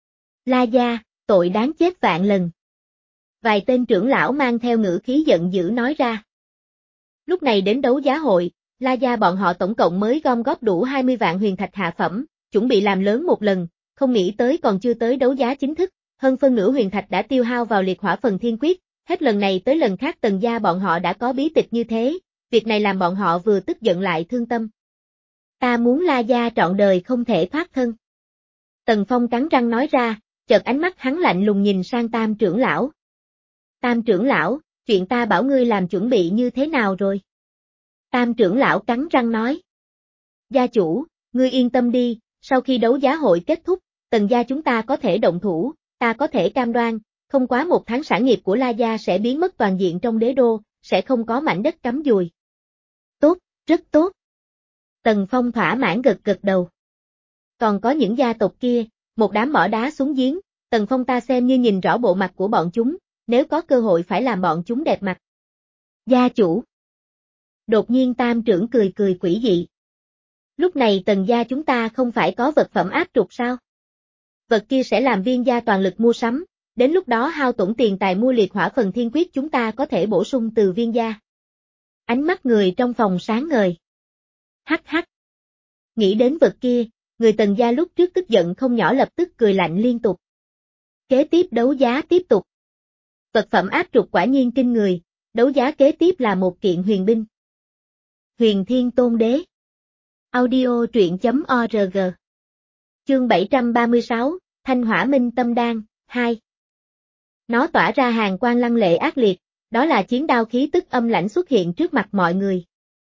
La gia, tội đáng chết vạn lần. Vài tên trưởng lão mang theo ngữ khí giận dữ nói ra. Lúc này đến đấu giá hội, La gia bọn họ tổng cộng mới gom góp đủ hai mươi vạn huyền thạch hạ phẩm, chuẩn bị làm lớn một lần, không nghĩ tới còn chưa tới đấu giá chính thức, hơn phân nửa huyền thạch đã tiêu hao vào liệt hỏa phần thiên quyết, hết lần này tới lần khác Tần gia bọn họ đã có bí tịch như thế, việc này làm bọn họ vừa tức giận lại thương tâm. Ta muốn La gia trọn đời không thể thoát thân. Tần Phong cắn răng nói ra, chợt ánh mắt hắn lạnh lùng nhìn sang Tam trưởng lão. Tam trưởng lão, chuyện ta bảo ngươi làm chuẩn bị như thế nào rồi? Tam trưởng lão cắn răng nói. Gia chủ, ngươi yên tâm đi, sau khi đấu giá hội kết thúc, Tần gia chúng ta có thể động thủ, ta có thể cam đoan, không quá một tháng sản nghiệp của La gia sẽ biến mất toàn diện trong đế đô, sẽ không có mảnh đất cắm dùi. Tốt, rất tốt. Tần Phong thỏa mãn gật gật đầu. Còn có những gia tộc kia, một đám bỏ đá xuống giếng, Tần Phong ta xem như nhìn rõ bộ mặt của bọn chúng, nếu có cơ hội phải làm bọn chúng đẹp mặt. Gia chủ. Đột nhiên Tam trưởng cười cười quỷ dị. Lúc này Tần gia chúng ta không phải có vật phẩm áp trục sao? Vật kia sẽ làm Viên gia toàn lực mua sắm, đến lúc đó hao tổn tiền tài mua liệt hỏa phần thiên quyết chúng ta có thể bổ sung từ Viên gia. Ánh mắt người trong phòng sáng ngời. Hắc hắc. Nghĩ đến vật kia, người Tần gia lúc trước tức giận không nhỏ lập tức cười lạnh liên tục. Kế tiếp đấu giá tiếp tục. Vật phẩm áp trục quả nhiên kinh người, đấu giá kế tiếp là một kiện huyền binh. Huyền Thiên Tôn Đế. Audio truyện chấm org. Chương bảy trăm ba mươi sáu, Thanh Hỏa Minh Tâm Đan, hai. Nó tỏa ra hàn quang lăng lệ ác liệt, đó là chiến đao khí tức âm lãnh xuất hiện trước mặt mọi người.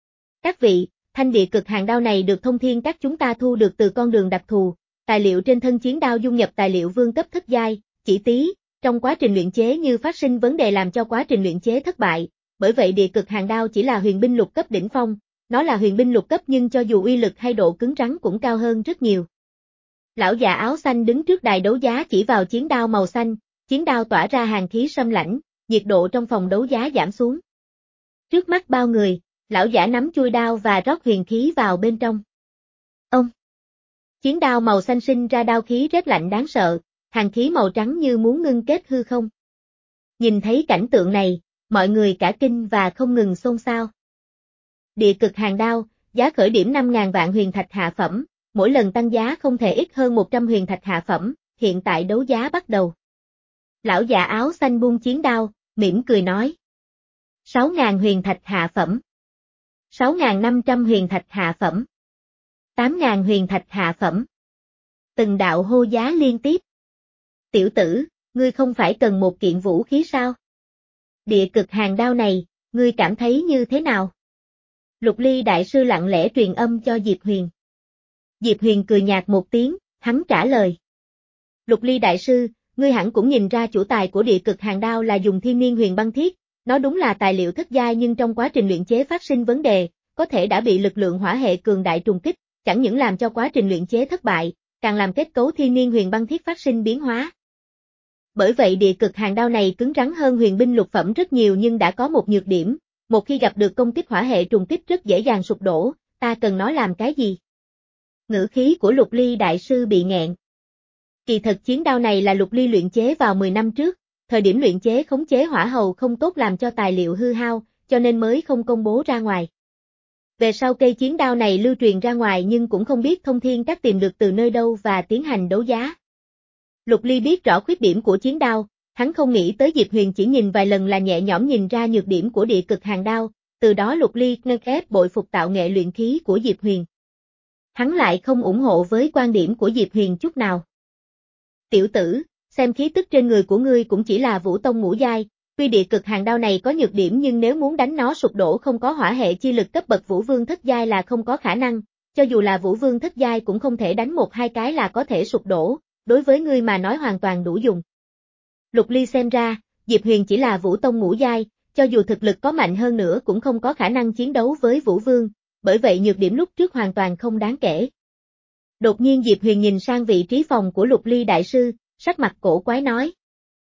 Các vị, thanh địa cực hàng đao này được Thông Thiên các chúng ta thu được từ con đường đặc thù, tài liệu trên thân chiến đao dung nhập tài liệu vương cấp thất giai, chỉ tí, trong quá trình luyện chế như phát sinh vấn đề làm cho quá trình luyện chế thất bại, bởi vậy địa cực hàng đao chỉ là huyền binh lục cấp đỉnh phong, nó là huyền binh lục cấp nhưng cho dù uy lực hay độ cứng rắn cũng cao hơn rất nhiều. Lão già áo xanh đứng trước đài đấu giá chỉ vào chiến đao màu xanh, chiến đao tỏa ra hàn khí sâm lãnh, nhiệt độ trong phòng đấu giá giảm xuống. Trước mắt bao người, lão giả nắm chuôi đao và rót huyền khí vào bên trong. Ông! Chiến đao màu xanh sinh ra đao khí rét lạnh đáng sợ, hàn khí màu trắng như muốn ngưng kết hư không. Nhìn thấy cảnh tượng này, mọi người cả kinh và không ngừng xôn xao. Địa cực hàng đao, giá khởi điểm năm nghìn vạn huyền thạch hạ phẩm, mỗi lần tăng giá không thể ít hơn một trăm huyền thạch hạ phẩm, hiện tại đấu giá bắt đầu. Lão già áo xanh buông chiến đao, mỉm cười nói. sáu nghìn huyền thạch hạ phẩm. sáu nghìn năm trăm huyền thạch hạ phẩm. tám nghìn huyền thạch hạ phẩm. Từng đạo hô giá liên tiếp. Tiểu tử, ngươi không phải cần một kiện vũ khí sao? Địa cực hàng đao này, ngươi cảm thấy như thế nào? Lục Ly đại sư lặng lẽ truyền âm cho Diệp Huyền. Diệp Huyền cười nhạt một tiếng, hắn trả lời. Lục Ly đại sư, ngươi hẳn cũng nhìn ra chủ tài của địa cực hàng đao là dùng thiên niên huyền băng thiết, nó đúng là tài liệu thất giai nhưng trong quá trình luyện chế phát sinh vấn đề, có thể đã bị lực lượng hỏa hệ cường đại trùng kích, chẳng những làm cho quá trình luyện chế thất bại, càng làm kết cấu thiên niên huyền băng thiết phát sinh biến hóa. Bởi vậy địa cực hàng đao này cứng rắn hơn huyền binh lục phẩm rất nhiều nhưng đã có một nhược điểm, một khi gặp được công kích hỏa hệ trùng kích rất dễ dàng sụp đổ, ta cần nó làm cái gì? Ngữ khí của Lục Ly đại sư bị nghẹn. Kỳ thật chiến đao này là Lục Ly luyện chế vào mười năm trước, thời điểm luyện chế khống chế hỏa hầu không tốt làm cho tài liệu hư hao, cho nên mới không công bố ra ngoài. Về sau cây chiến đao này lưu truyền ra ngoài nhưng cũng không biết Thông Thiên Các tìm được từ nơi đâu và tiến hành đấu giá. Lục Ly biết rõ khuyết điểm của chiến đao, hắn không nghĩ tới Diệp Huyền chỉ nhìn vài lần là nhẹ nhõm nhìn ra nhược điểm của địa cực hàng đao, từ đó Lục Ly nâng ép bội phục tạo nghệ luyện khí của Diệp Huyền. Hắn lại không ủng hộ với quan điểm của Diệp Huyền chút nào. Tiểu tử, xem khí tức trên người của ngươi cũng chỉ là Vũ Tông ngũ giai, tuy địa cực hàng đao này có nhược điểm nhưng nếu muốn đánh nó sụp đổ không có hỏa hệ chi lực cấp bậc Vũ Vương thất giai là không có khả năng, cho dù là Vũ Vương thất giai cũng không thể đánh một hai cái là có thể sụp đổ, đối với ngươi mà nói hoàn toàn đủ dùng. Lục Ly xem ra, Diệp Huyền chỉ là Vũ Tông ngũ giai, cho dù thực lực có mạnh hơn nữa cũng không có khả năng chiến đấu với Vũ Vương, bởi vậy nhược điểm lúc trước hoàn toàn không đáng kể. Đột nhiên Diệp Huyền nhìn sang vị trí phòng của Lục Ly đại sư, sắc mặt cổ quái nói.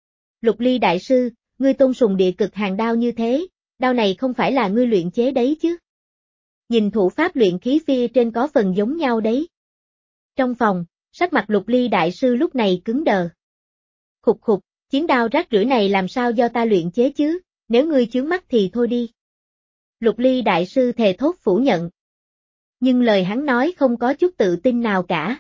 Lục Ly đại sư, ngươi tôn sùng địa cực hàng đao như thế, đao này không phải là ngươi luyện chế đấy chứ? Nhìn thủ pháp luyện khí phía trên có phần giống nhau đấy. Trong phòng, sắc mặt Lục Ly đại sư lúc này cứng đờ. Khục khục, chiến đao rác rưởi này làm sao do ta luyện chế chứ, nếu ngươi chướng mắt thì thôi đi. Lục Ly đại sư thề thốt phủ nhận. Nhưng lời hắn nói không có chút tự tin nào cả.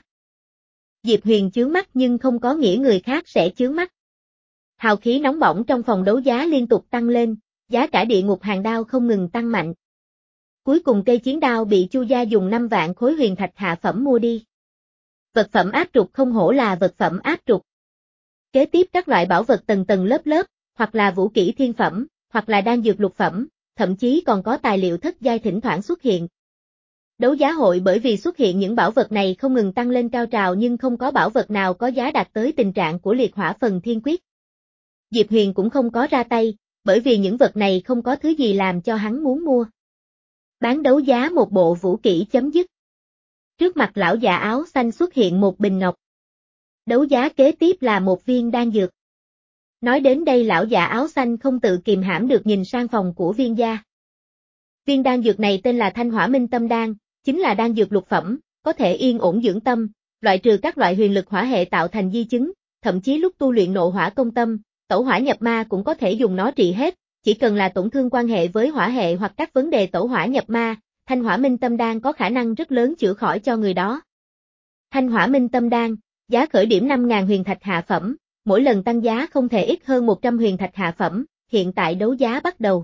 Diệp Huyền chướng mắt nhưng không có nghĩa người khác sẽ chướng mắt. Hào khí nóng bỏng trong phòng đấu giá liên tục tăng lên, giá cả địa ngục hàng đao không ngừng tăng mạnh. Cuối cùng cây chiến đao bị Chu gia dùng năm vạn khối huyền thạch hạ phẩm mua đi. Vật phẩm áp trục không hổ là vật phẩm áp trục. Kế tiếp các loại bảo vật tầng tầng lớp lớp, hoặc là vũ kỹ thiên phẩm, hoặc là đan dược lục phẩm, thậm chí còn có tài liệu thất giai thỉnh thoảng xuất hiện. Đấu giá hội bởi vì xuất hiện những bảo vật này không ngừng tăng lên cao trào nhưng không có bảo vật nào có giá đạt tới tình trạng của liệt hỏa phần thiên quyết. Diệp Huyền cũng không có ra tay, bởi vì những vật này không có thứ gì làm cho hắn muốn mua. Bán đấu giá một bộ vũ kỹ chấm dứt. Trước mặt lão già áo xanh xuất hiện một bình ngọc. Đấu giá kế tiếp là một viên đan dược. Nói đến đây lão già áo xanh không tự kìm hãm được nhìn sang phòng của viên gia. Viên đan dược này tên là Thanh Hỏa Minh Tâm Đan, chính là đan dược lục phẩm, có thể yên ổn dưỡng tâm, loại trừ các loại huyền lực hỏa hệ tạo thành di chứng, thậm chí lúc tu luyện nộ hỏa công tâm, tẩu hỏa nhập ma cũng có thể dùng nó trị hết, chỉ cần là tổn thương quan hệ với hỏa hệ hoặc các vấn đề tẩu hỏa nhập ma, Thanh Hỏa Minh Tâm Đan có khả năng rất lớn chữa khỏi cho người đó. Thanh Hỏa Minh Tâm Đan, giá khởi điểm năm nghìn huyền thạch hạ phẩm, mỗi lần tăng giá không thể ít hơn một trăm huyền thạch hạ phẩm, hiện tại đấu giá bắt đầu.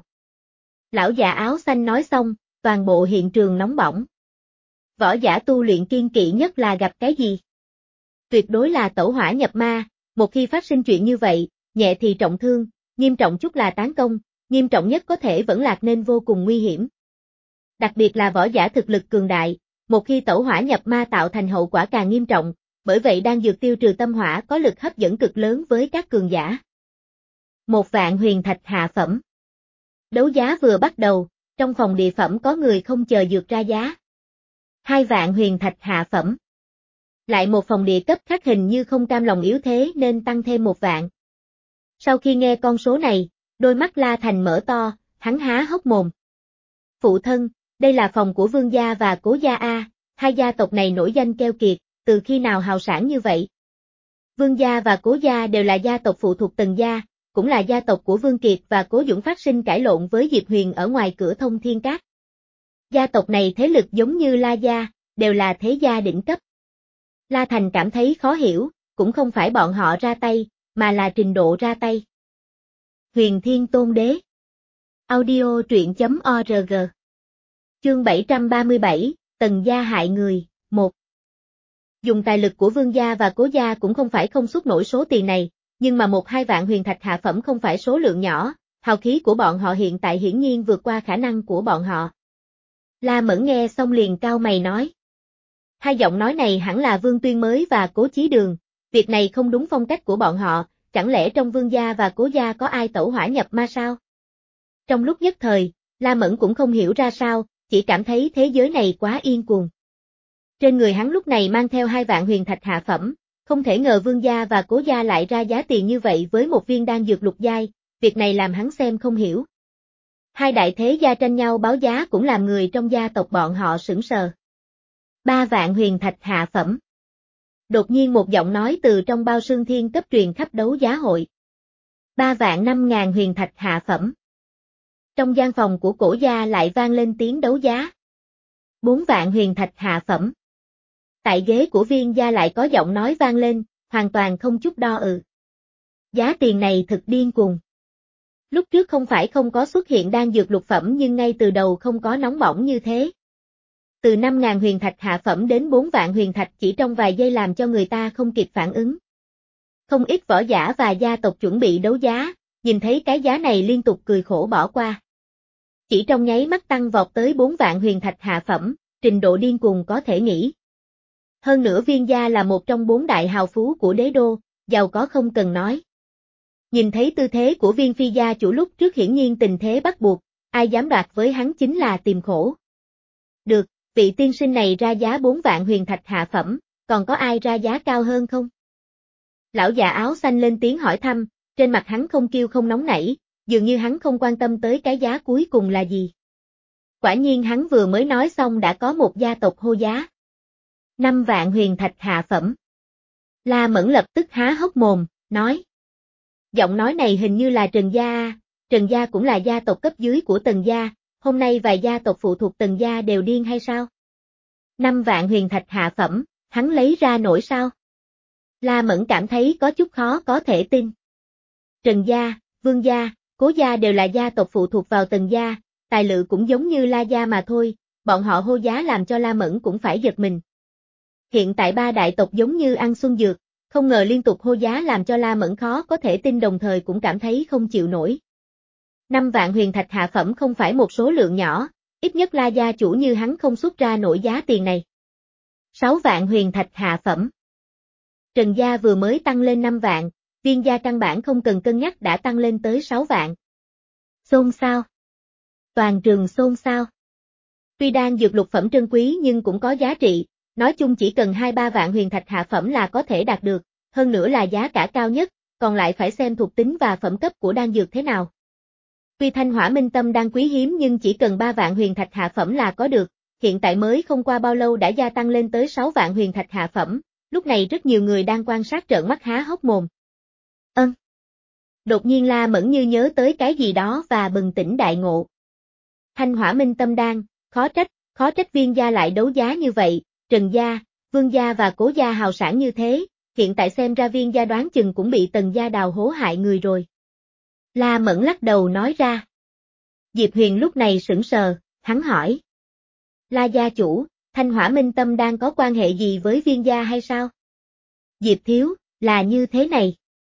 Lão già áo xanh nói xong, toàn bộ hiện trường nóng bỏng. Võ giả tu luyện kiên kỵ nhất là gặp cái gì? Tuyệt đối là tẩu hỏa nhập ma, một khi phát sinh chuyện như vậy, nhẹ thì trọng thương, nghiêm trọng chút là tán công, nghiêm trọng nhất có thể vẫn lạc nên vô cùng nguy hiểm. Đặc biệt là võ giả thực lực cường đại, một khi tẩu hỏa nhập ma tạo thành hậu quả càng nghiêm trọng, bởi vậy đan dược tiêu trừ tâm hỏa có lực hấp dẫn cực lớn với các cường giả. Một vạn huyền thạch hạ phẩm. Đấu giá vừa bắt đầu, trong phòng địa phẩm có người không chờ dược ra giá. Hai vạn huyền thạch hạ phẩm. Lại một phòng địa cấp khác hình như không cam lòng yếu thế nên tăng thêm một vạn. Sau khi nghe con số này, đôi mắt La Thành mở to, hắn há hốc mồm. Phụ thân, đây là phòng của Vương gia và Cố gia a, hai gia tộc này nổi danh keo kiệt, từ khi nào hào sản như vậy? Vương gia và Cố gia đều là gia tộc phụ thuộc Tần gia, cũng là gia tộc của Vương Kiệt và Cố Dũng phát sinh cãi lộn với Diệp Huyền ở ngoài cửa Thông Thiên Các. Gia tộc này thế lực giống như La gia, đều là thế gia đỉnh cấp. La Thành cảm thấy khó hiểu, cũng không phải bọn họ ra tay, mà là trình độ ra tay. Huyền Thiên Tôn Đế. Audio truyện chấm org. Chương bảy trăm ba mươi bảy, Tần gia hại người, một. Dùng tài lực của Vương gia và Cố gia cũng không phải không xuất nổi số tiền này, nhưng mà một hai vạn huyền thạch hạ phẩm không phải số lượng nhỏ, hào khí của bọn họ hiện tại hiển nhiên vượt qua khả năng của bọn họ. La Mẫn nghe xong liền cau mày nói. Hai giọng nói này hẳn là Vương Tuyên Mới và Cố Chí Đường, việc này không đúng phong cách của bọn họ, chẳng lẽ trong Vương gia và Cố gia có ai tẩu hỏa nhập ma sao? Trong lúc nhất thời, La Mẫn cũng không hiểu ra sao, chỉ cảm thấy thế giới này quá yên cuồng. Trên người hắn lúc này mang theo hai vạn huyền thạch hạ phẩm, không thể ngờ Vương gia và Cố gia lại ra giá tiền như vậy với một viên đan dược lục giai, việc này làm hắn xem không hiểu. Hai đại thế gia tranh nhau báo giá cũng làm người trong gia tộc bọn họ sững sờ. Ba vạn huyền thạch hạ phẩm. Đột nhiên một giọng nói từ trong bao sương thiên cấp truyền khắp đấu giá hội. Ba vạn năm ngàn huyền thạch hạ phẩm. Trong gian phòng của cổ gia lại vang lên tiếng đấu giá. Bốn vạn huyền thạch hạ phẩm. Tại ghế của viên gia lại có giọng nói vang lên, hoàn toàn không chút đo ừ. Giá tiền này thực điên cuồng. Lúc trước không phải không có xuất hiện đan dược lục phẩm nhưng ngay từ đầu không có nóng bỏng như thế. Từ năm ngàn huyền thạch hạ phẩm đến bốn vạn huyền thạch chỉ trong vài giây làm cho người ta không kịp phản ứng. Không ít võ giả và gia tộc chuẩn bị đấu giá, nhìn thấy cái giá này liên tục cười khổ bỏ qua. Chỉ trong nháy mắt tăng vọt tới bốn vạn huyền thạch hạ phẩm, trình độ điên cuồng có thể nghĩ. Hơn nữa viên gia là một trong bốn đại hào phú của đế đô, giàu có không cần nói. Nhìn thấy tư thế của viên phi gia chủ lúc trước hiển nhiên tình thế bắt buộc, ai dám đoạt với hắn chính là tìm khổ. Được, vị tiên sinh này ra giá bốn vạn huyền thạch hạ phẩm, còn có ai ra giá cao hơn không? Lão già áo xanh lên tiếng hỏi thăm, trên mặt hắn không kiêu không nóng nảy, dường như hắn không quan tâm tới cái giá cuối cùng là gì. Quả nhiên hắn vừa mới nói xong đã có một gia tộc hô giá. Năm vạn huyền thạch hạ phẩm. La Mẫn lập tức há hốc mồm, nói. Giọng nói này hình như là Trần Gia, Trần Gia cũng là gia tộc cấp dưới của Tần Gia, hôm nay vài gia tộc phụ thuộc Tần Gia đều điên hay sao? Năm vạn huyền thạch hạ phẩm, hắn lấy ra nổi sao? La Mẫn cảm thấy có chút khó có thể tin. Trần Gia, Vương Gia, Cố Gia đều là gia tộc phụ thuộc vào Tần Gia, tài lự cũng giống như La Gia mà thôi, bọn họ hô giá làm cho La Mẫn cũng phải giật mình. Hiện tại ba đại tộc giống như ăn xuân dược, không ngờ liên tục hô giá làm cho La Mẫn khó có thể tin đồng thời cũng cảm thấy không chịu nổi. Năm vạn huyền thạch hạ phẩm không phải một số lượng nhỏ, ít nhất La gia chủ như hắn không xuất ra nổi giá tiền này. Sáu vạn huyền thạch hạ phẩm. Trần gia vừa mới tăng lên năm vạn, Viên gia căn bản không cần cân nhắc đã tăng lên tới sáu vạn. Xôn xao. Toàn trường xôn xao. Tuy đang dược lục phẩm trân quý nhưng cũng có giá trị, nói chung chỉ cần hai ba vạn huyền thạch hạ phẩm là có thể đạt được, hơn nữa là giá cả cao nhất, còn lại phải xem thuộc tính và phẩm cấp của đan dược thế nào. Tuy thanh hỏa minh tâm đang quý hiếm nhưng chỉ cần ba vạn huyền thạch hạ phẩm là có được, hiện tại mới không qua bao lâu đã gia tăng lên tới sáu vạn huyền thạch hạ phẩm, lúc này rất nhiều người đang quan sát trợn mắt há hốc mồm. Ân. Đột nhiên La Mẫn như nhớ tới cái gì đó và bừng tỉnh đại ngộ. Thanh hỏa minh tâm đan, khó trách, khó trách Viên gia lại đấu giá như vậy, Trần gia, Vương gia và Cố gia hào sản như thế, hiện tại xem ra Viên gia đoán chừng cũng bị Tần gia đào hố hại người rồi. La Mẫn lắc đầu nói ra. Diệp Huyền lúc này sững sờ, hắn hỏi. La gia chủ, thanh hỏa minh tâm đang có quan hệ gì với Viên gia hay sao? Diệp thiếu, là như thế này.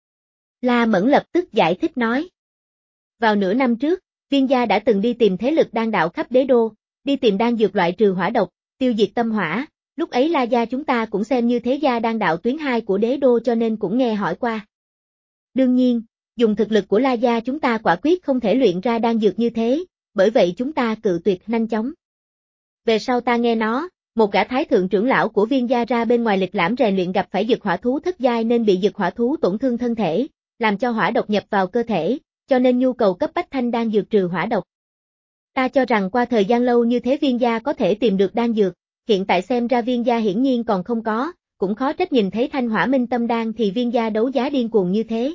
La Mẫn lập tức giải thích nói. Vào nửa năm trước, Viên gia đã từng đi tìm thế lực đan đạo khắp đế đô, đi tìm đan dược loại trừ hỏa độc, tiêu diệt tâm hỏa, lúc ấy La gia chúng ta cũng xem như thế gia đan đạo tuyến hai của đế đô cho nên cũng nghe hỏi qua. Đương nhiên, dùng thực lực của La gia chúng ta quả quyết không thể luyện ra đan dược như thế, bởi vậy chúng ta cự tuyệt nhanh chóng. Về sau ta nghe nó, một gã thái thượng trưởng lão của Viên gia ra bên ngoài lịch lãm rèn luyện gặp phải dược hỏa thú thất giai nên bị dược hỏa thú tổn thương thân thể, làm cho hỏa độc nhập vào cơ thể, cho nên nhu cầu cấp bách thanh đan dược trừ hỏa độc. Ta cho rằng qua thời gian lâu như thế Viên gia có thể tìm được đan dược, hiện tại xem ra Viên gia hiển nhiên còn không có, cũng khó trách nhìn thấy thanh hỏa minh tâm đan thì Viên gia đấu giá điên cuồng như thế.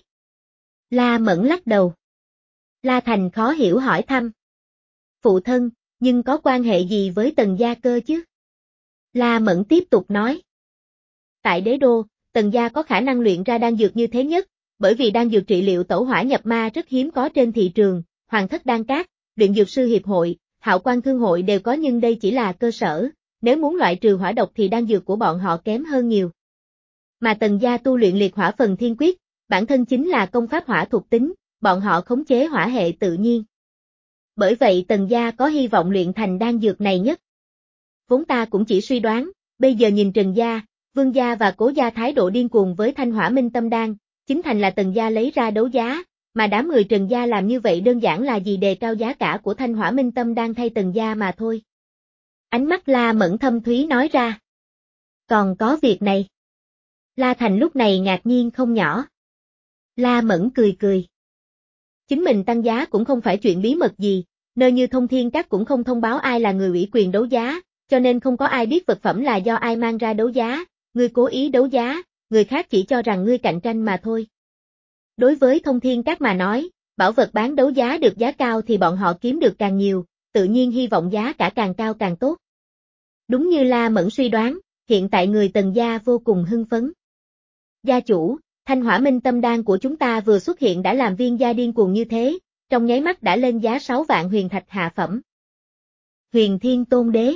La Mẫn lắc đầu. La Thành khó hiểu hỏi thăm. Phụ thân, nhưng có quan hệ gì với Tần gia cơ chứ? La Mẫn tiếp tục nói. Tại đế đô, Tần gia có khả năng luyện ra đan dược như thế nhất, bởi vì đan dược trị liệu tẩu hỏa nhập ma rất hiếm có trên thị trường, Hoàng thất đan cát, luyện dược sư hiệp hội, Hạo Quan thương hội đều có nhưng đây chỉ là cơ sở, nếu muốn loại trừ hỏa độc thì đan dược của bọn họ kém hơn nhiều. Mà Tần gia tu luyện liệt hỏa phần thiên quyết, bản thân chính là công pháp hỏa thuộc tính, bọn họ khống chế hỏa hệ tự nhiên. Bởi vậy Tần gia có hy vọng luyện thành đan dược này nhất. Vốn ta cũng chỉ suy đoán, bây giờ nhìn Trần gia, Vương gia và Cố gia thái độ điên cuồng với thanh hỏa minh tâm đan, chính thành là Tần gia lấy ra đấu giá, mà đám người Trần gia làm như vậy đơn giản là vì đề cao giá cả của thanh hỏa minh tâm đan thay Tần gia mà thôi. Ánh mắt La Mẫn thâm thúy nói ra. Còn có việc này. La Thành lúc này ngạc nhiên không nhỏ. La Mẫn cười cười. Chính mình tăng giá cũng không phải chuyện bí mật gì, nơi như Thông Thiên Các cũng không thông báo ai là người ủy quyền đấu giá, cho nên không có ai biết vật phẩm là do ai mang ra đấu giá, ngươi cố ý đấu giá, người khác chỉ cho rằng ngươi cạnh tranh mà thôi. Đối với Thông Thiên Các mà nói, bảo vật bán đấu giá được giá cao thì bọn họ kiếm được càng nhiều, tự nhiên hy vọng giá cả càng cao càng tốt. Đúng như La Mẫn suy đoán, hiện tại người Tần gia vô cùng hưng phấn. Gia chủ, Thanh Hỏa Minh Tâm Đan của chúng ta vừa xuất hiện đã làm Viên gia điên cuồng như thế, trong nháy mắt đã lên giá sáu vạn huyền thạch hạ phẩm. Huyền Thiên Tôn Đế.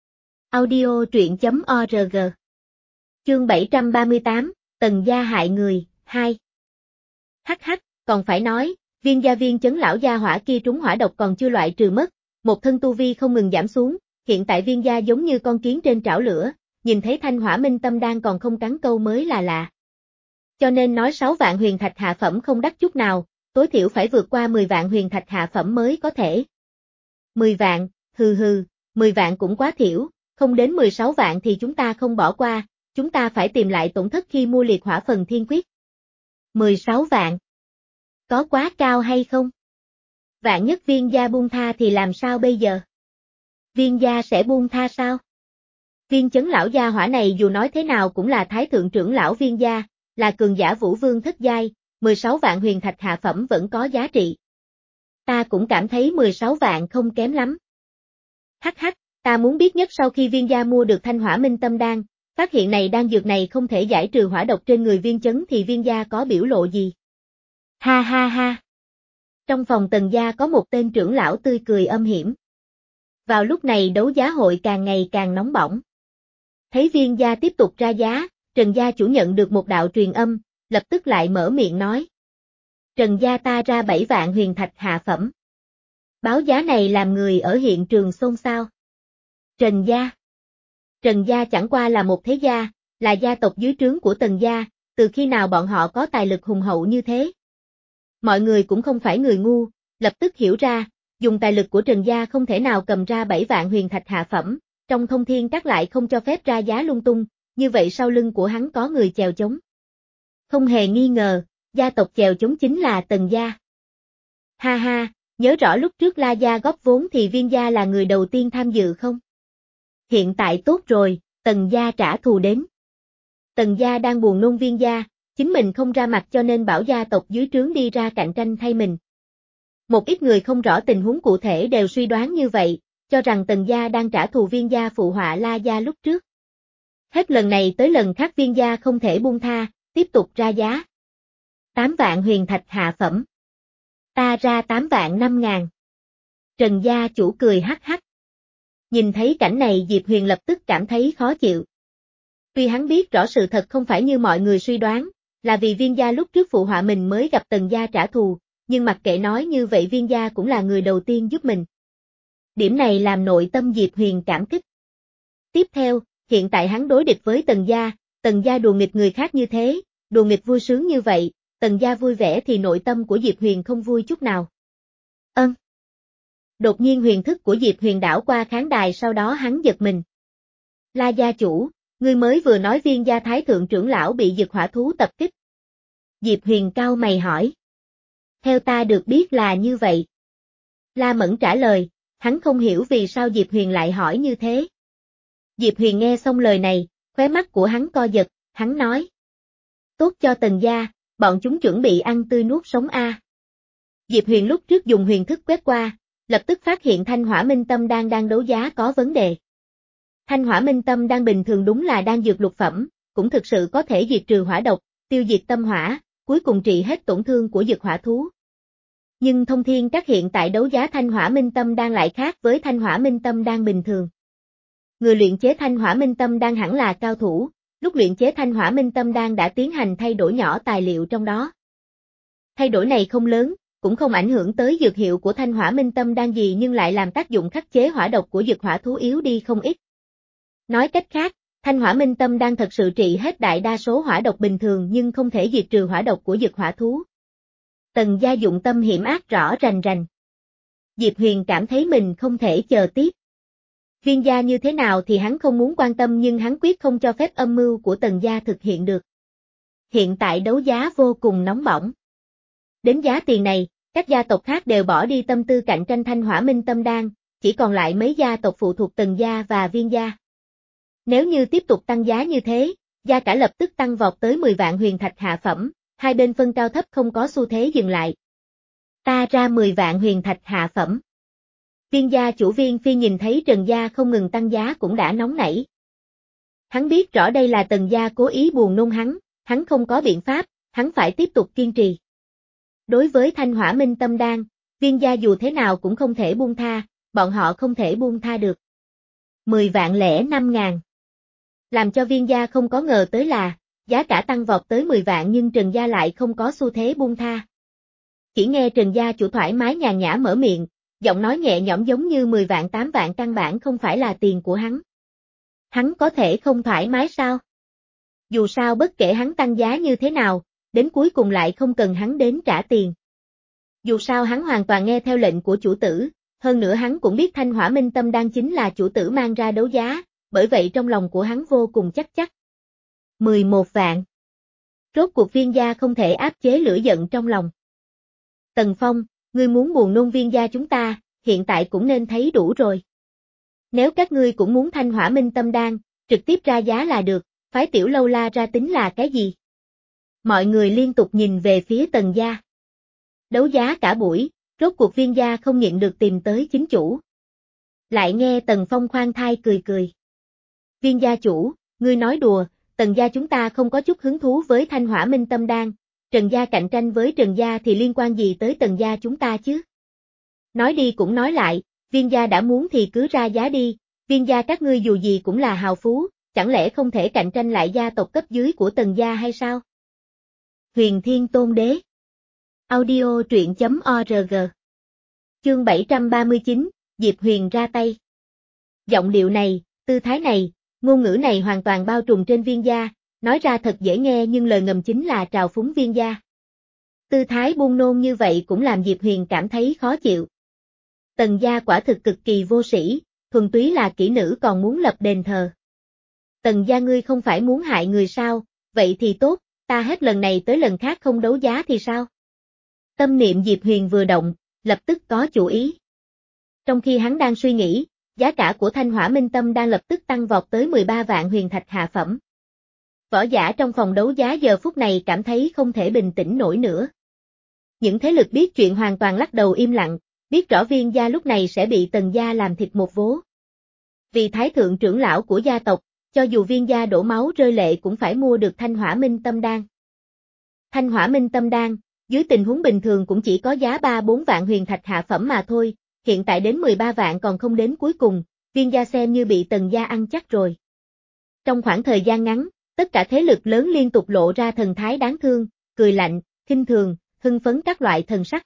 Audio truyện chấm org. Chương bảy trăm ba mươi tám, Tần gia hại người, hai. Hắc hắc, còn phải nói, Viên gia viên chấn lão gia hỏa kia trúng hỏa độc còn chưa loại trừ mất, một thân tu vi không ngừng giảm xuống, hiện tại Viên gia giống như con kiến trên trảo lửa, nhìn thấy Thanh Hỏa Minh Tâm Đan còn không cắn câu mới là lạ. Cho nên nói sáu vạn huyền thạch hạ phẩm không đắt chút nào, tối thiểu phải vượt qua mười vạn huyền thạch hạ phẩm mới có thể. mười vạn, hừ hừ, mười vạn cũng quá thiểu, không đến mười sáu vạn thì chúng ta không bỏ qua, chúng ta phải tìm lại tổn thất khi mua liệt hỏa phần thiên quyết. mười sáu vạn. Có quá cao hay không? Vạn nhất Viên gia buông tha thì làm sao bây giờ? Viên gia sẽ buông tha sao? Viên chấn lão gia hỏa này dù nói thế nào cũng là thái thượng trưởng lão Viên gia, là cường giả vũ vương thất giai, mười sáu vạn huyền thạch hạ phẩm vẫn có giá trị. Ta cũng cảm thấy mười sáu vạn không kém lắm. Hắc hắc, ta muốn biết nhất sau khi Viên gia mua được Thanh Hỏa Minh Tâm Đan, phát hiện này đan dược này không thể giải trừ hỏa độc trên người Viên chấn thì Viên gia có biểu lộ gì? Ha ha ha. Trong phòng Tần gia có một tên trưởng lão tươi cười âm hiểm. Vào lúc này đấu giá hội càng ngày càng nóng bỏng. Thấy Viên gia tiếp tục ra giá, Trần gia chủ nhận được một đạo truyền âm, lập tức lại mở miệng nói. Trần gia ta ra bảy vạn huyền thạch hạ phẩm. Báo giá này làm người ở hiện trường xôn xao. Trần gia. Trần gia chẳng qua là một thế gia, là gia tộc dưới trướng của Tần gia, từ khi nào bọn họ có tài lực hùng hậu như thế? Mọi người cũng không phải người ngu, lập tức hiểu ra, dùng tài lực của Trần gia không thể nào cầm ra bảy vạn huyền thạch hạ phẩm, trong Thông Thiên Các lại không cho phép ra giá lung tung, như vậy sau lưng của hắn có người chèo chống. Không hề nghi ngờ, gia tộc chèo chống chính là Tần gia. Ha ha, nhớ rõ lúc trước La gia góp vốn thì Viên gia là người đầu tiên tham dự không? Hiện tại tốt rồi, Tần gia trả thù đến. Tần gia đang buồn nôn Viên gia, chính mình không ra mặt cho nên bảo gia tộc dưới trướng đi ra cạnh tranh thay mình. Một ít người không rõ tình huống cụ thể đều suy đoán như vậy, cho rằng Tần gia đang trả thù Viên gia phụ họa La gia lúc trước. Hết lần này tới lần khác Viên gia không thể buông tha, tiếp tục ra giá. tám vạn huyền thạch hạ phẩm. Ta ra tám vạn năm ngàn. Trần gia chủ cười hắc hắc. Nhìn thấy cảnh này Diệp Huyền lập tức cảm thấy khó chịu. Tuy hắn biết rõ sự thật không phải như mọi người suy đoán, là vì Viên gia lúc trước phụ họa mình mới gặp Tần gia trả thù, nhưng mặc kệ nói như vậy Viên gia cũng là người đầu tiên giúp mình. Điểm này làm nội tâm Diệp Huyền cảm kích. Tiếp theo, hiện tại hắn đối địch với Tần gia, Tần gia đùa nghịch người khác như thế, đùa nghịch vui sướng như vậy, Tần gia vui vẻ thì nội tâm của Diệp Huyền không vui chút nào. Ân. Đột nhiên huyền thức của Diệp Huyền đảo qua khán đài sau đó hắn giật mình. La gia chủ, ngươi mới vừa nói Viên gia thái thượng trưởng lão bị dực hỏa thú tập kích. Diệp Huyền cau mày hỏi. Theo ta được biết là như vậy. La Mẫn trả lời, hắn không hiểu vì sao Diệp Huyền lại hỏi như thế. Diệp Huyền nghe xong lời này, khóe mắt của hắn co giật, hắn nói. Tốt cho Tần gia, bọn chúng chuẩn bị ăn tươi nuốt sống a. Diệp Huyền lúc trước dùng huyền thức quét qua, lập tức phát hiện Thanh Hỏa Minh Tâm Đan đang đấu giá có vấn đề. Thanh Hỏa Minh Tâm Đan bình thường đúng là đan dược lục phẩm, cũng thực sự có thể diệt trừ hỏa độc, tiêu diệt tâm hỏa, cuối cùng trị hết tổn thương của dược hỏa thú. Nhưng Thông Thiên Các hiện tại đấu giá Thanh Hỏa Minh Tâm Đan lại khác với Thanh Hỏa Minh Tâm Đan bình thường. Người luyện chế Thanh Hỏa Minh Tâm Đan hẳn là cao thủ, lúc luyện chế Thanh Hỏa Minh Tâm Đan đã tiến hành thay đổi nhỏ tài liệu trong đó. Thay đổi này không lớn, cũng không ảnh hưởng tới dược hiệu của Thanh Hỏa Minh Tâm Đan gì nhưng lại làm tác dụng khắc chế hỏa độc của dược hỏa thú yếu đi không ít. Nói cách khác, Thanh Hỏa Minh Tâm Đan thật sự trị hết đại đa số hỏa độc bình thường nhưng không thể diệt trừ hỏa độc của dược hỏa thú. Tần gia dụng tâm hiểm ác rõ rành rành. Diệp Huyền cảm thấy mình không thể chờ tiếp. Viên gia như thế nào thì hắn không muốn quan tâm nhưng hắn quyết không cho phép âm mưu của Tần gia thực hiện được. Hiện tại đấu giá vô cùng nóng bỏng. Đến giá tiền này, các gia tộc khác đều bỏ đi tâm tư cạnh tranh Thanh Hỏa Minh Tâm Đan, chỉ còn lại mấy gia tộc phụ thuộc Tần gia và Viên gia. Nếu như tiếp tục tăng giá như thế, giá cả lập tức tăng vọt tới mười vạn huyền thạch hạ phẩm, hai bên phân cao thấp không có xu thế dừng lại. Ta ra mười vạn huyền thạch hạ phẩm. Viên gia chủ Viên Phi nhìn thấy Trần gia không ngừng tăng giá cũng đã nóng nảy. Hắn biết rõ đây là Tần gia cố ý buồn nôn hắn, hắn không có biện pháp, hắn phải tiếp tục kiên trì. Đối với Thanh Hỏa Minh Tâm Đan, Viên gia dù thế nào cũng không thể buông tha, bọn họ không thể buông tha được. mười vạn lẻ năm ngàn. Làm cho Viên gia không có ngờ tới là, giá cả tăng vọt tới mười vạn nhưng Trần gia lại không có xu thế buông tha. Chỉ nghe Trần gia chủ thoải mái nhàn nhã mở miệng, giọng nói nhẹ nhõm giống như mười vạn tám vạn căn bản không phải là tiền của hắn. Hắn có thể không thoải mái sao? Dù sao bất kể hắn tăng giá như thế nào, đến cuối cùng lại không cần hắn đến trả tiền. Dù sao hắn hoàn toàn nghe theo lệnh của chủ tử, hơn nữa hắn cũng biết Thanh Hỏa Minh Tâm Đan chính là chủ tử mang ra đấu giá, bởi vậy trong lòng của hắn vô cùng chắc chắc. mười một vạn. Rốt cuộc Viên gia không thể áp chế lửa giận trong lòng. Tần Phong, ngươi muốn buồn nôn Viên gia chúng ta, hiện tại cũng nên thấy đủ rồi. Nếu các ngươi cũng muốn Thanh Hỏa Minh Tâm Đan, trực tiếp ra giá là được, phái Tiểu Lâu La ra tính là cái gì? Mọi người liên tục nhìn về phía Tần gia. Đấu giá cả buổi, rốt cuộc Viên gia không nhịn được tìm tới chính chủ. Lại nghe Tần Phong khoan thai cười cười. Viên gia chủ, ngươi nói đùa, Tần gia chúng ta không có chút hứng thú với Thanh Hỏa Minh Tâm Đan, Trần gia cạnh tranh với Trần gia thì liên quan gì tới Tần gia chúng ta chứ? Nói đi cũng nói lại, Viên gia đã muốn thì cứ ra giá đi, Viên gia các ngươi dù gì cũng là hào phú, chẳng lẽ không thể cạnh tranh lại gia tộc cấp dưới của Tần gia hay sao? Huyền Thiên Tôn Đế. Audio truyện chấm org. Chương bảy trăm ba mươi chín, Diệp Huyền ra tay. Giọng điệu này, tư thái này, ngôn ngữ này hoàn toàn bao trùm trên Viên gia, nói ra thật dễ nghe nhưng lời ngầm chính là trào phúng Viên gia. Tư thái buông nôn như vậy cũng làm Diệp Huyền cảm thấy khó chịu. Tần gia quả thực cực kỳ vô sĩ, thuần túy là kỹ nữ còn muốn lập đền thờ. Tần gia ngươi không phải muốn hại người sao, vậy thì tốt, ta hết lần này tới lần khác không đấu giá thì sao? Tâm niệm Diệp Huyền vừa động, lập tức có chủ ý. Trong khi hắn đang suy nghĩ, giá cả của Thanh Hỏa Minh Tâm đang lập tức tăng vọt tới mười ba vạn huyền thạch hạ phẩm. Võ giả trong phòng đấu giá giờ phút này cảm thấy không thể bình tĩnh nổi nữa. Những thế lực biết chuyện hoàn toàn lắc đầu im lặng, biết rõ Viên gia lúc này sẽ bị Tần gia làm thịt một vố. Vì thái thượng trưởng lão của gia tộc, cho dù Viên gia đổ máu rơi lệ cũng phải mua được Thanh Hỏa Minh Tâm Đan. Thanh Hỏa Minh Tâm Đan, dưới tình huống bình thường cũng chỉ có giá ba bốn vạn huyền thạch hạ phẩm mà thôi, hiện tại đến mười ba vạn còn không đến cuối cùng, Viên gia xem như bị Tần gia ăn chắc rồi. Trong khoảng thời gian ngắn, tất cả thế lực lớn liên tục lộ ra thần thái đáng thương, cười lạnh, khinh thường, hưng phấn các loại thần sắc.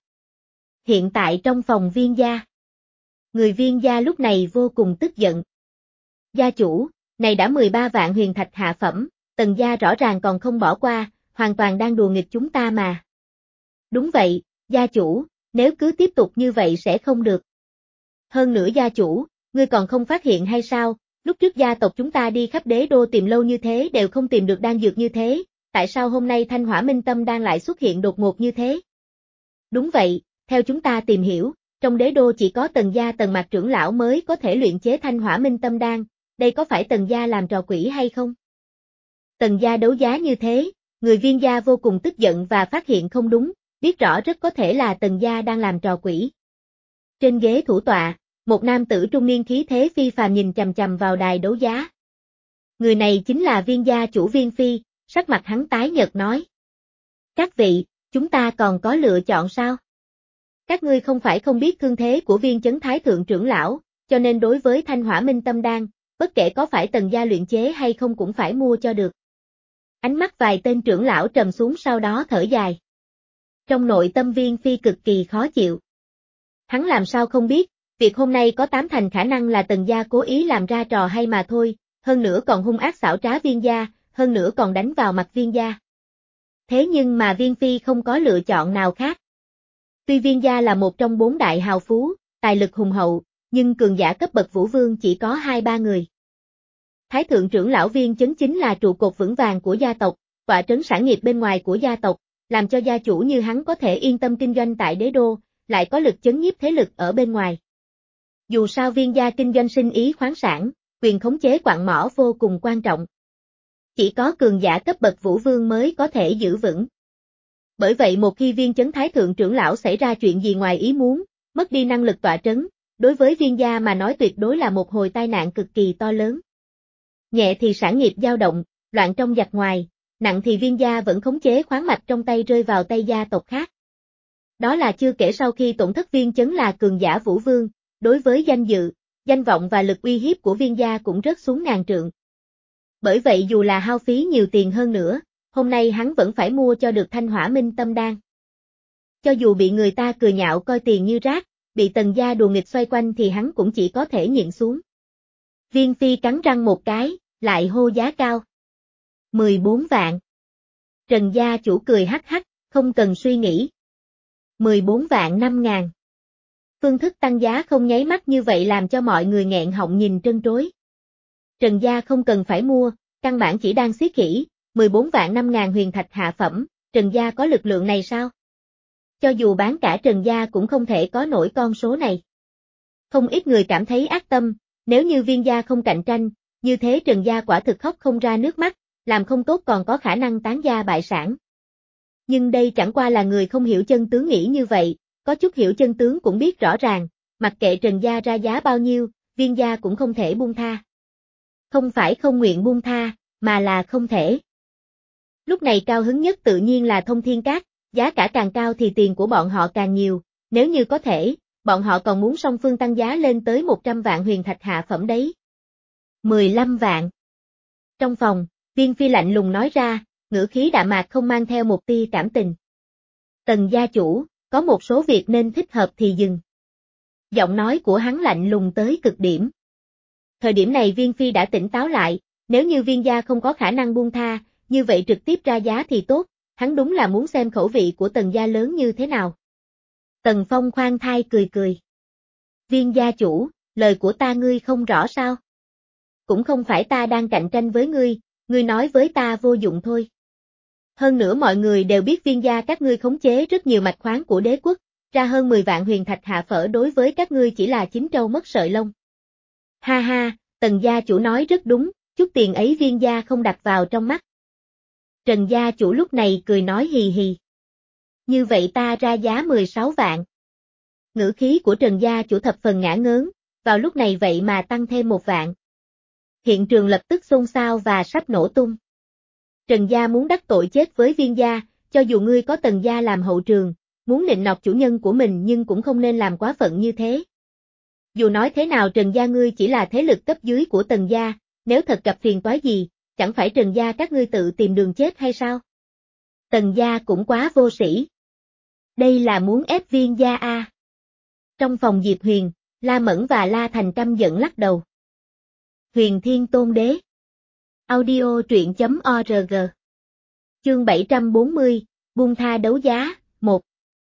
Hiện tại trong phòng Viên gia, người Viên gia lúc này vô cùng tức giận. Gia chủ, này đã mười ba vạn huyền thạch hạ phẩm, Tần gia rõ ràng còn không bỏ qua, hoàn toàn đang đùa nghịch chúng ta mà. Đúng vậy, gia chủ, nếu cứ tiếp tục như vậy sẽ không được. Hơn nữa gia chủ, ngươi còn không phát hiện hay sao, lúc trước gia tộc chúng ta đi khắp đế đô tìm lâu như thế đều không tìm được đan dược như thế, tại sao hôm nay Thanh Hỏa Minh Tâm đang lại xuất hiện đột ngột như thế? Đúng vậy, theo chúng ta tìm hiểu, trong đế đô chỉ có Tần gia Tần Mạc trưởng lão mới có thể luyện chế Thanh Hỏa Minh Tâm đan, đây có phải Tần gia làm trò quỷ hay không? Tần gia đấu giá như thế, người Viên gia vô cùng tức giận và phát hiện không đúng, biết rõ rất có thể là Tần gia đang làm trò quỷ. Trên ghế thủ tọa, một nam tử trung niên khí thế phi phàm nhìn chằm chằm vào đài đấu giá. Người này chính là Viên gia chủ Viên Phi, sắc mặt hắn tái nhợt nói. Các vị, chúng ta còn có lựa chọn sao? Các ngươi không phải không biết thương thế của Viên Chấn Thái thượng trưởng lão, cho nên đối với Thanh Hỏa Minh Tâm đan, bất kể có phải Tần gia luyện chế hay không cũng phải mua cho được. Ánh mắt vài tên trưởng lão trầm xuống sau đó thở dài. Trong nội tâm Viên Phi cực kỳ khó chịu. Hắn làm sao không biết, việc hôm nay có tám thành khả năng là Tần gia cố ý làm ra trò hay mà thôi, hơn nữa còn hung ác xảo trá Viên gia, hơn nữa còn đánh vào mặt Viên gia. Thế nhưng mà Viên Phi không có lựa chọn nào khác. Tuy Viên gia là một trong bốn đại hào phú, tài lực hùng hậu, nhưng cường giả cấp bậc vũ vương chỉ có hai ba người. Thái thượng trưởng lão Viên Chấn chính là trụ cột vững vàng của gia tộc, tọa trấn sản nghiệp bên ngoài của gia tộc, làm cho gia chủ như hắn có thể yên tâm kinh doanh tại đế đô, lại có lực chấn nhiếp thế lực ở bên ngoài. Dù sao Viên gia kinh doanh sinh ý khoáng sản, quyền khống chế quặng mỏ vô cùng quan trọng. Chỉ có cường giả cấp bậc vũ vương mới có thể giữ vững. Bởi vậy một khi Viên Chấn Thái Thượng trưởng lão xảy ra chuyện gì ngoài ý muốn, mất đi năng lực tọa trấn, đối với Viên gia mà nói tuyệt đối là một hồi tai nạn cực kỳ to lớn. Nhẹ thì sản nghiệp dao động, loạn trong giặc ngoài, nặng thì Viên gia vẫn khống chế khoáng mạch trong tay rơi vào tay gia tộc khác. Đó là chưa kể sau khi tổn thất Viên Chấn là cường giả vũ vương, đối với danh dự, danh vọng và lực uy hiếp của Viên gia cũng rớt xuống ngàn trượng. Bởi vậy dù là hao phí nhiều tiền hơn nữa, hôm nay hắn vẫn phải mua cho được Thanh Hỏa Minh Tâm Đan. Cho dù bị người ta cười nhạo coi tiền như rác, bị Tần gia đùa nghịch xoay quanh thì hắn cũng chỉ có thể nhịn xuống. Viên Phi cắn răng một cái, lại hô giá cao. mười bốn vạn. Trần gia chủ cười hắc hắc, không cần suy nghĩ. mười bốn vạn năm ngàn. Phương thức tăng giá không nháy mắt như vậy làm cho mọi người nghẹn họng nhìn trân trối. Trần gia không cần phải mua, căn bản chỉ đang xiết khỉ, mười bốn vạn năm ngàn huyền thạch hạ phẩm, Trần gia có lực lượng này sao? Cho dù bán cả Trần gia cũng không thể có nổi con số này. Không ít người cảm thấy ác tâm, nếu như Viên gia không cạnh tranh, như thế Trần gia quả thực khóc không ra nước mắt, làm không tốt còn có khả năng tán gia bại sản. Nhưng đây chẳng qua là người không hiểu chân tướng nghĩ như vậy, có chút hiểu chân tướng cũng biết rõ ràng, mặc kệ Trần gia ra giá bao nhiêu, Viên gia cũng không thể buông tha. Không phải không nguyện buông tha, mà là không thể. Lúc này cao hứng nhất tự nhiên là Thông Thiên Các, giá cả càng cao thì tiền của bọn họ càng nhiều, nếu như có thể, bọn họ còn muốn song phương tăng giá lên tới một trăm vạn huyền thạch hạ phẩm đấy. mười lăm vạn. Trong phòng, Viên Phi lạnh lùng nói ra, ngữ khí đạm mạc không mang theo một tia cảm tình. Tần gia chủ, có một số việc nên thích hợp thì dừng. Giọng nói của hắn lạnh lùng tới cực điểm. Thời điểm này Viên Phi đã tỉnh táo lại, nếu như Viên gia không có khả năng buông tha, như vậy trực tiếp ra giá thì tốt, hắn đúng là muốn xem khẩu vị của Tần gia lớn như thế nào. Tần Phong khoan thai cười cười. Viên gia chủ, lời của ta ngươi không rõ sao? Cũng không phải ta đang cạnh tranh với ngươi, ngươi nói với ta vô dụng thôi. Hơn nữa mọi người đều biết Viên gia các ngươi khống chế rất nhiều mạch khoáng của đế quốc, ra hơn mười vạn huyền thạch hạ phở đối với các ngươi chỉ là chín trâu mất sợi lông. Ha ha, Tần gia chủ nói rất đúng, chút tiền ấy Viên gia không đặt vào trong mắt. Trần gia chủ lúc này cười nói hì hì. Như vậy ta ra giá mười sáu vạn. Ngữ khí của Trần gia chủ thập phần ngã ngớn, vào lúc này vậy mà tăng thêm một vạn. Hiện trường lập tức xôn xao và sắp nổ tung. Trần gia muốn đắc tội chết với Viên gia, cho dù ngươi có Tần gia làm hậu trường, muốn nịnh nọt chủ nhân của mình nhưng cũng không nên làm quá phận như thế. Dù nói thế nào Trần gia ngươi chỉ là thế lực cấp dưới của Tần gia, nếu thật gặp phiền toái gì, chẳng phải Trần gia các ngươi tự tìm đường chết hay sao? Tần gia cũng quá vô sĩ. Đây là muốn ép Viên gia a. À. Trong phòng Diệp Huyền, La Mẫn và La Thành căm giận lắc đầu. Huyền Thiên Tôn Đế. Audio truyện chấm org. Chương bảy trăm bốn mươi, buông tha đấu giá, một.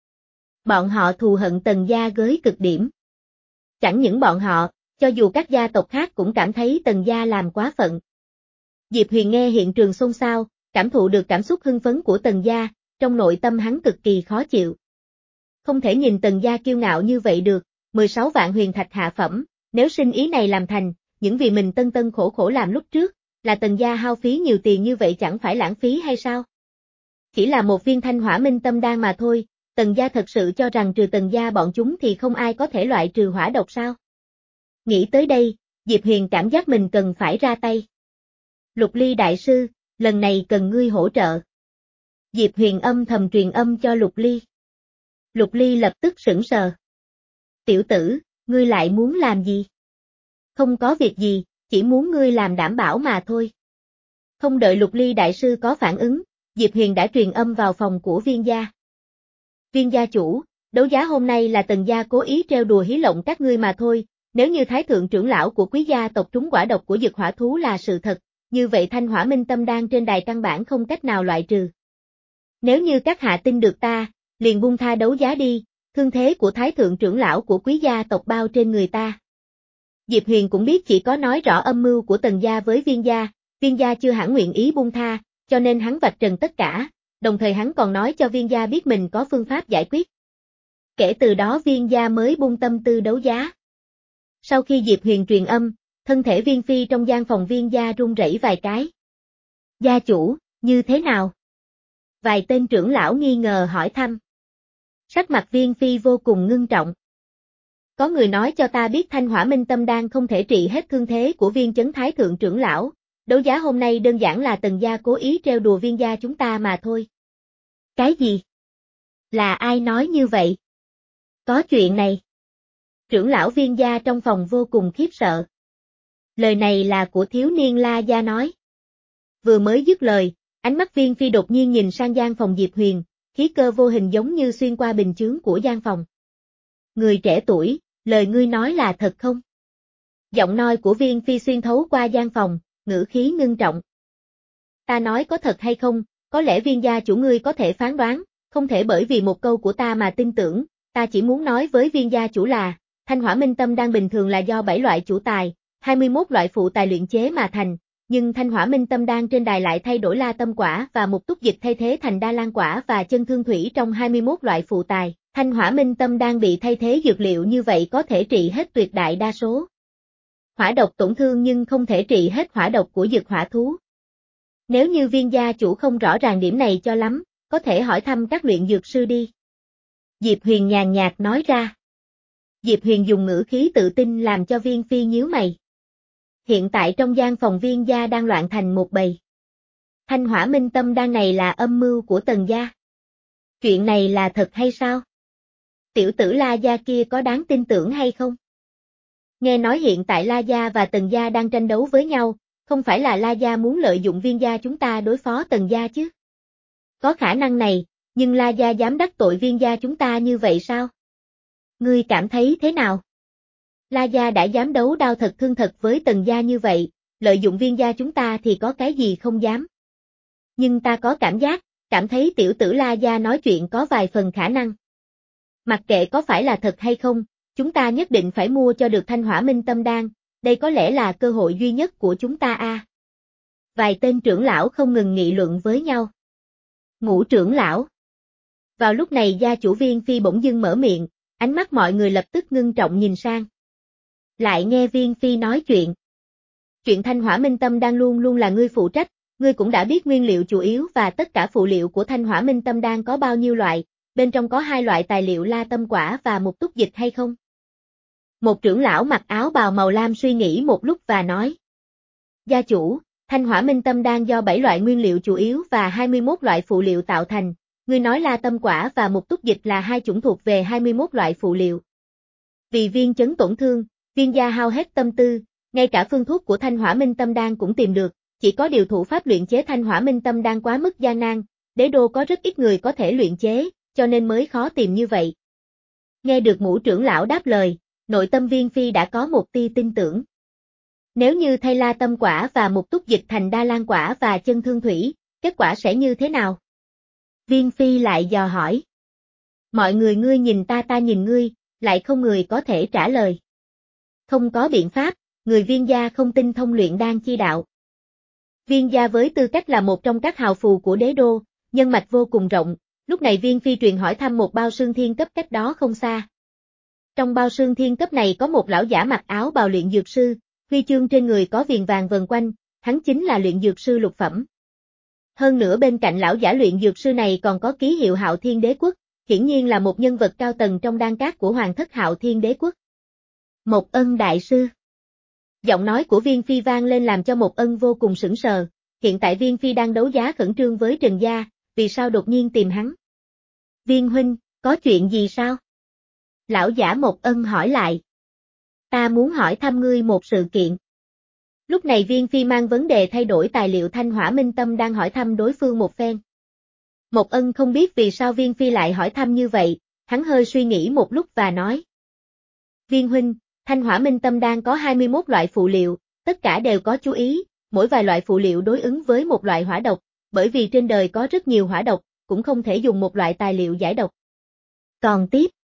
Bọn họ thù hận Tần gia tới cực điểm. Chẳng những bọn họ, cho dù các gia tộc khác cũng cảm thấy Tần gia làm quá phận. Diệp Huyền nghe hiện trường xôn xao, cảm thụ được cảm xúc hưng phấn của Tần gia, trong nội tâm hắn cực kỳ khó chịu. Không thể nhìn Tần gia kiêu ngạo như vậy được, mười sáu vạn huyền thạch hạ phẩm, nếu sinh ý này làm thành, những vì mình tân tân khổ khổ làm lúc trước, là Tần gia hao phí nhiều tiền như vậy chẳng phải lãng phí hay sao? Chỉ là một viên Thanh Hỏa Minh Tâm Đan mà thôi, Tần gia thật sự cho rằng trừ Tần gia bọn chúng thì không ai có thể loại trừ hỏa độc sao? Nghĩ tới đây, Diệp Huyền cảm giác mình cần phải ra tay. Lục Ly đại sư, lần này cần ngươi hỗ trợ. Diệp Huyền âm thầm truyền âm cho Lục Ly. Lục Ly lập tức sững sờ. Tiểu tử, ngươi lại muốn làm gì? Không có việc gì, chỉ muốn ngươi làm đảm bảo mà thôi. Không đợi Lục Ly đại sư có phản ứng, Diệp Huyền đã truyền âm vào phòng của Viên gia. Viên gia chủ, đấu giá hôm nay là Tần gia cố ý trêu đùa hí lộng các ngươi mà thôi, nếu như Thái thượng trưởng lão của quý gia tộc trúng quả độc của dược hỏa thú là sự thật, như vậy Thanh Hỏa Minh Tâm Đan trên đài căn bản không cách nào loại trừ. Nếu như các hạ tin được ta, liền buông tha đấu giá đi, thương thế của Thái thượng trưởng lão của quý gia tộc bao trên người ta. Diệp Huyền cũng biết chỉ có nói rõ âm mưu của Tần gia với Viên gia, Viên gia chưa hẳn nguyện ý buông tha, cho nên hắn vạch trần tất cả, đồng thời hắn còn nói cho Viên gia biết mình có phương pháp giải quyết. Kể từ đó Viên gia mới buông tâm tư đấu giá. Sau khi Diệp Huyền truyền âm, thân thể Viên Phi trong gian phòng Viên gia run rẩy vài cái. Gia chủ, như thế nào? Vài tên trưởng lão nghi ngờ hỏi thăm. Sắc mặt Viên Phi vô cùng ngưng trọng. Có người nói cho ta biết Thanh Hỏa Minh Tâm Đan không thể trị hết thương thế của Viên Chấn Thái Thượng trưởng lão, đấu giá hôm nay đơn giản là Tần gia cố ý trêu đùa Viên gia chúng ta mà thôi. Cái gì? Là ai nói như vậy? Có chuyện này. Trưởng lão Viên gia trong phòng vô cùng khiếp sợ. Lời này là của thiếu niên La gia nói. Vừa mới dứt lời, ánh mắt Viên Phi đột nhiên nhìn sang gian phòng Diệp Huyền, khí cơ vô hình giống như xuyên qua bình chướng của gian phòng. Người trẻ tuổi, lời ngươi nói là thật không? Giọng nói của Viên Phi xuyên thấu qua gian phòng, ngữ khí ngưng trọng. Ta nói có thật hay không, có lẽ Viên gia chủ ngươi có thể phán đoán, không thể bởi vì một câu của ta mà tin tưởng, ta chỉ muốn nói với Viên gia chủ là, Thanh Hỏa Minh Tâm Đan bình thường là do bảy loại chủ tài, hai mươi mốt loại phụ tài luyện chế mà thành, nhưng Thanh Hỏa Minh Tâm Đan trên đài lại thay đổi La Tâm Quả và Mục Túc Dịch thay thế thành Đa Lan Quả và Chân Thương Thủy trong hai mươi mốt loại phụ tài. Thanh Hỏa Minh Tâm Đan bị thay thế dược liệu như vậy có thể trị hết tuyệt đại đa số hỏa độc tổn thương nhưng không thể trị hết hỏa độc của dược hỏa thú. Nếu như Viên gia chủ không rõ ràng điểm này cho lắm, có thể hỏi thăm các luyện dược sư đi. Diệp Huyền nhàn nhạt nói ra. Diệp Huyền dùng ngữ khí tự tin làm cho Viên Phi nhíu mày. Hiện tại trong gian phòng Viên gia đang loạn thành một bầy. Thanh Hỏa Minh Tâm Đan này là âm mưu của Tần gia. Chuyện này là thật hay sao? Tiểu tử La gia kia có đáng tin tưởng hay không? Nghe nói hiện tại La gia và Tần gia đang tranh đấu với nhau, không phải là La gia muốn lợi dụng Viên gia chúng ta đối phó Tần gia chứ? Có khả năng này, nhưng La gia dám đắc tội Viên gia chúng ta như vậy sao? Ngươi cảm thấy thế nào? La gia đã dám đấu đao thật thương thật với Tần gia như vậy, lợi dụng Viên gia chúng ta thì có cái gì không dám. Nhưng ta có cảm giác, cảm thấy tiểu tử La gia nói chuyện có vài phần khả năng. Mặc kệ có phải là thật hay không, chúng ta nhất định phải mua cho được Thanh Hỏa Minh Tâm Đan, đây có lẽ là cơ hội duy nhất của chúng ta a. À. Vài tên trưởng lão không ngừng nghị luận với nhau. Ngũ trưởng lão. Vào lúc này gia chủ Viên Phi bỗng dưng mở miệng, ánh mắt mọi người lập tức ngưng trọng nhìn sang. Lại nghe Viên Phi nói chuyện. Chuyện Thanh Hỏa Minh Tâm Đan luôn luôn là ngươi phụ trách, ngươi cũng đã biết nguyên liệu chủ yếu và tất cả phụ liệu của Thanh Hỏa Minh Tâm Đan có bao nhiêu loại, bên trong có hai loại tài liệu La Tâm Quả và Mục Túc Dịch hay không? Một trưởng lão mặc áo bào màu lam suy nghĩ một lúc và nói. Gia chủ, Thanh Hỏa Minh Tâm Đan do bảy loại nguyên liệu chủ yếu và hai mươi mốt loại phụ liệu tạo thành, ngươi nói La Tâm Quả và Mục Túc Dịch là hai chủng thuộc về hai mươi mốt loại phụ liệu. Vì Viên chấn tổn thương, Viên gia hao hết tâm tư, ngay cả phương thuốc của Thanh Hỏa Minh Tâm Đan cũng tìm được, chỉ có điều thủ pháp luyện chế Thanh Hỏa Minh Tâm Đan quá mức gian nan, đế đô có rất ít người có thể luyện chế, cho nên mới khó tìm như vậy. Nghe được ngũ trưởng lão đáp lời, nội tâm Viên Phi đã có một tia tin tưởng. Nếu như thay La Tâm Quả và Mục Túc Dịch thành Đa Lan Quả và Chân Thương Thủy, kết quả sẽ như thế nào? Viên Phi lại dò hỏi. Mọi người ngươi nhìn ta ta nhìn ngươi, lại không người có thể trả lời. Không có biện pháp, người Viên gia không tinh thông luyện đan chi đạo. Viên gia với tư cách là một trong các hào phù của đế đô, nhân mạch vô cùng rộng, lúc này Viên Phi truyền hỏi thăm một bao sương thiên cấp cách đó không xa. Trong bao sương thiên cấp này có một lão giả mặc áo bào luyện dược sư, huy chương trên người có viền vàng vần quanh, hắn chính là luyện dược sư lục phẩm. Hơn nữa bên cạnh lão giả luyện dược sư này còn có ký hiệu Hạo Thiên Đế Quốc, hiển nhiên là một nhân vật cao tầng trong đan cát của Hoàng thất Hạo Thiên Đế Quốc. Một Ân đại sư. Giọng nói của Viên Phi vang lên làm cho Một Ân vô cùng sững sờ, hiện tại Viên Phi đang đấu giá khẩn trương với Trần gia, vì sao đột nhiên tìm hắn? Viên huynh, có chuyện gì sao? Lão giả Một Ân hỏi lại. Ta muốn hỏi thăm ngươi một sự kiện. Lúc này Viên Phi mang vấn đề thay đổi tài liệu Thanh Hỏa Minh Tâm đang hỏi thăm đối phương một phen. Một Ân không biết vì sao Viên Phi lại hỏi thăm như vậy, hắn hơi suy nghĩ một lúc và nói. Viên huynh, Thanh Hỏa Minh Tâm đang có hai mươi mốt loại phụ liệu, tất cả đều có chú ý, mỗi vài loại phụ liệu đối ứng với một loại hỏa độc, bởi vì trên đời có rất nhiều hỏa độc, cũng không thể dùng một loại tài liệu giải độc. Còn tiếp,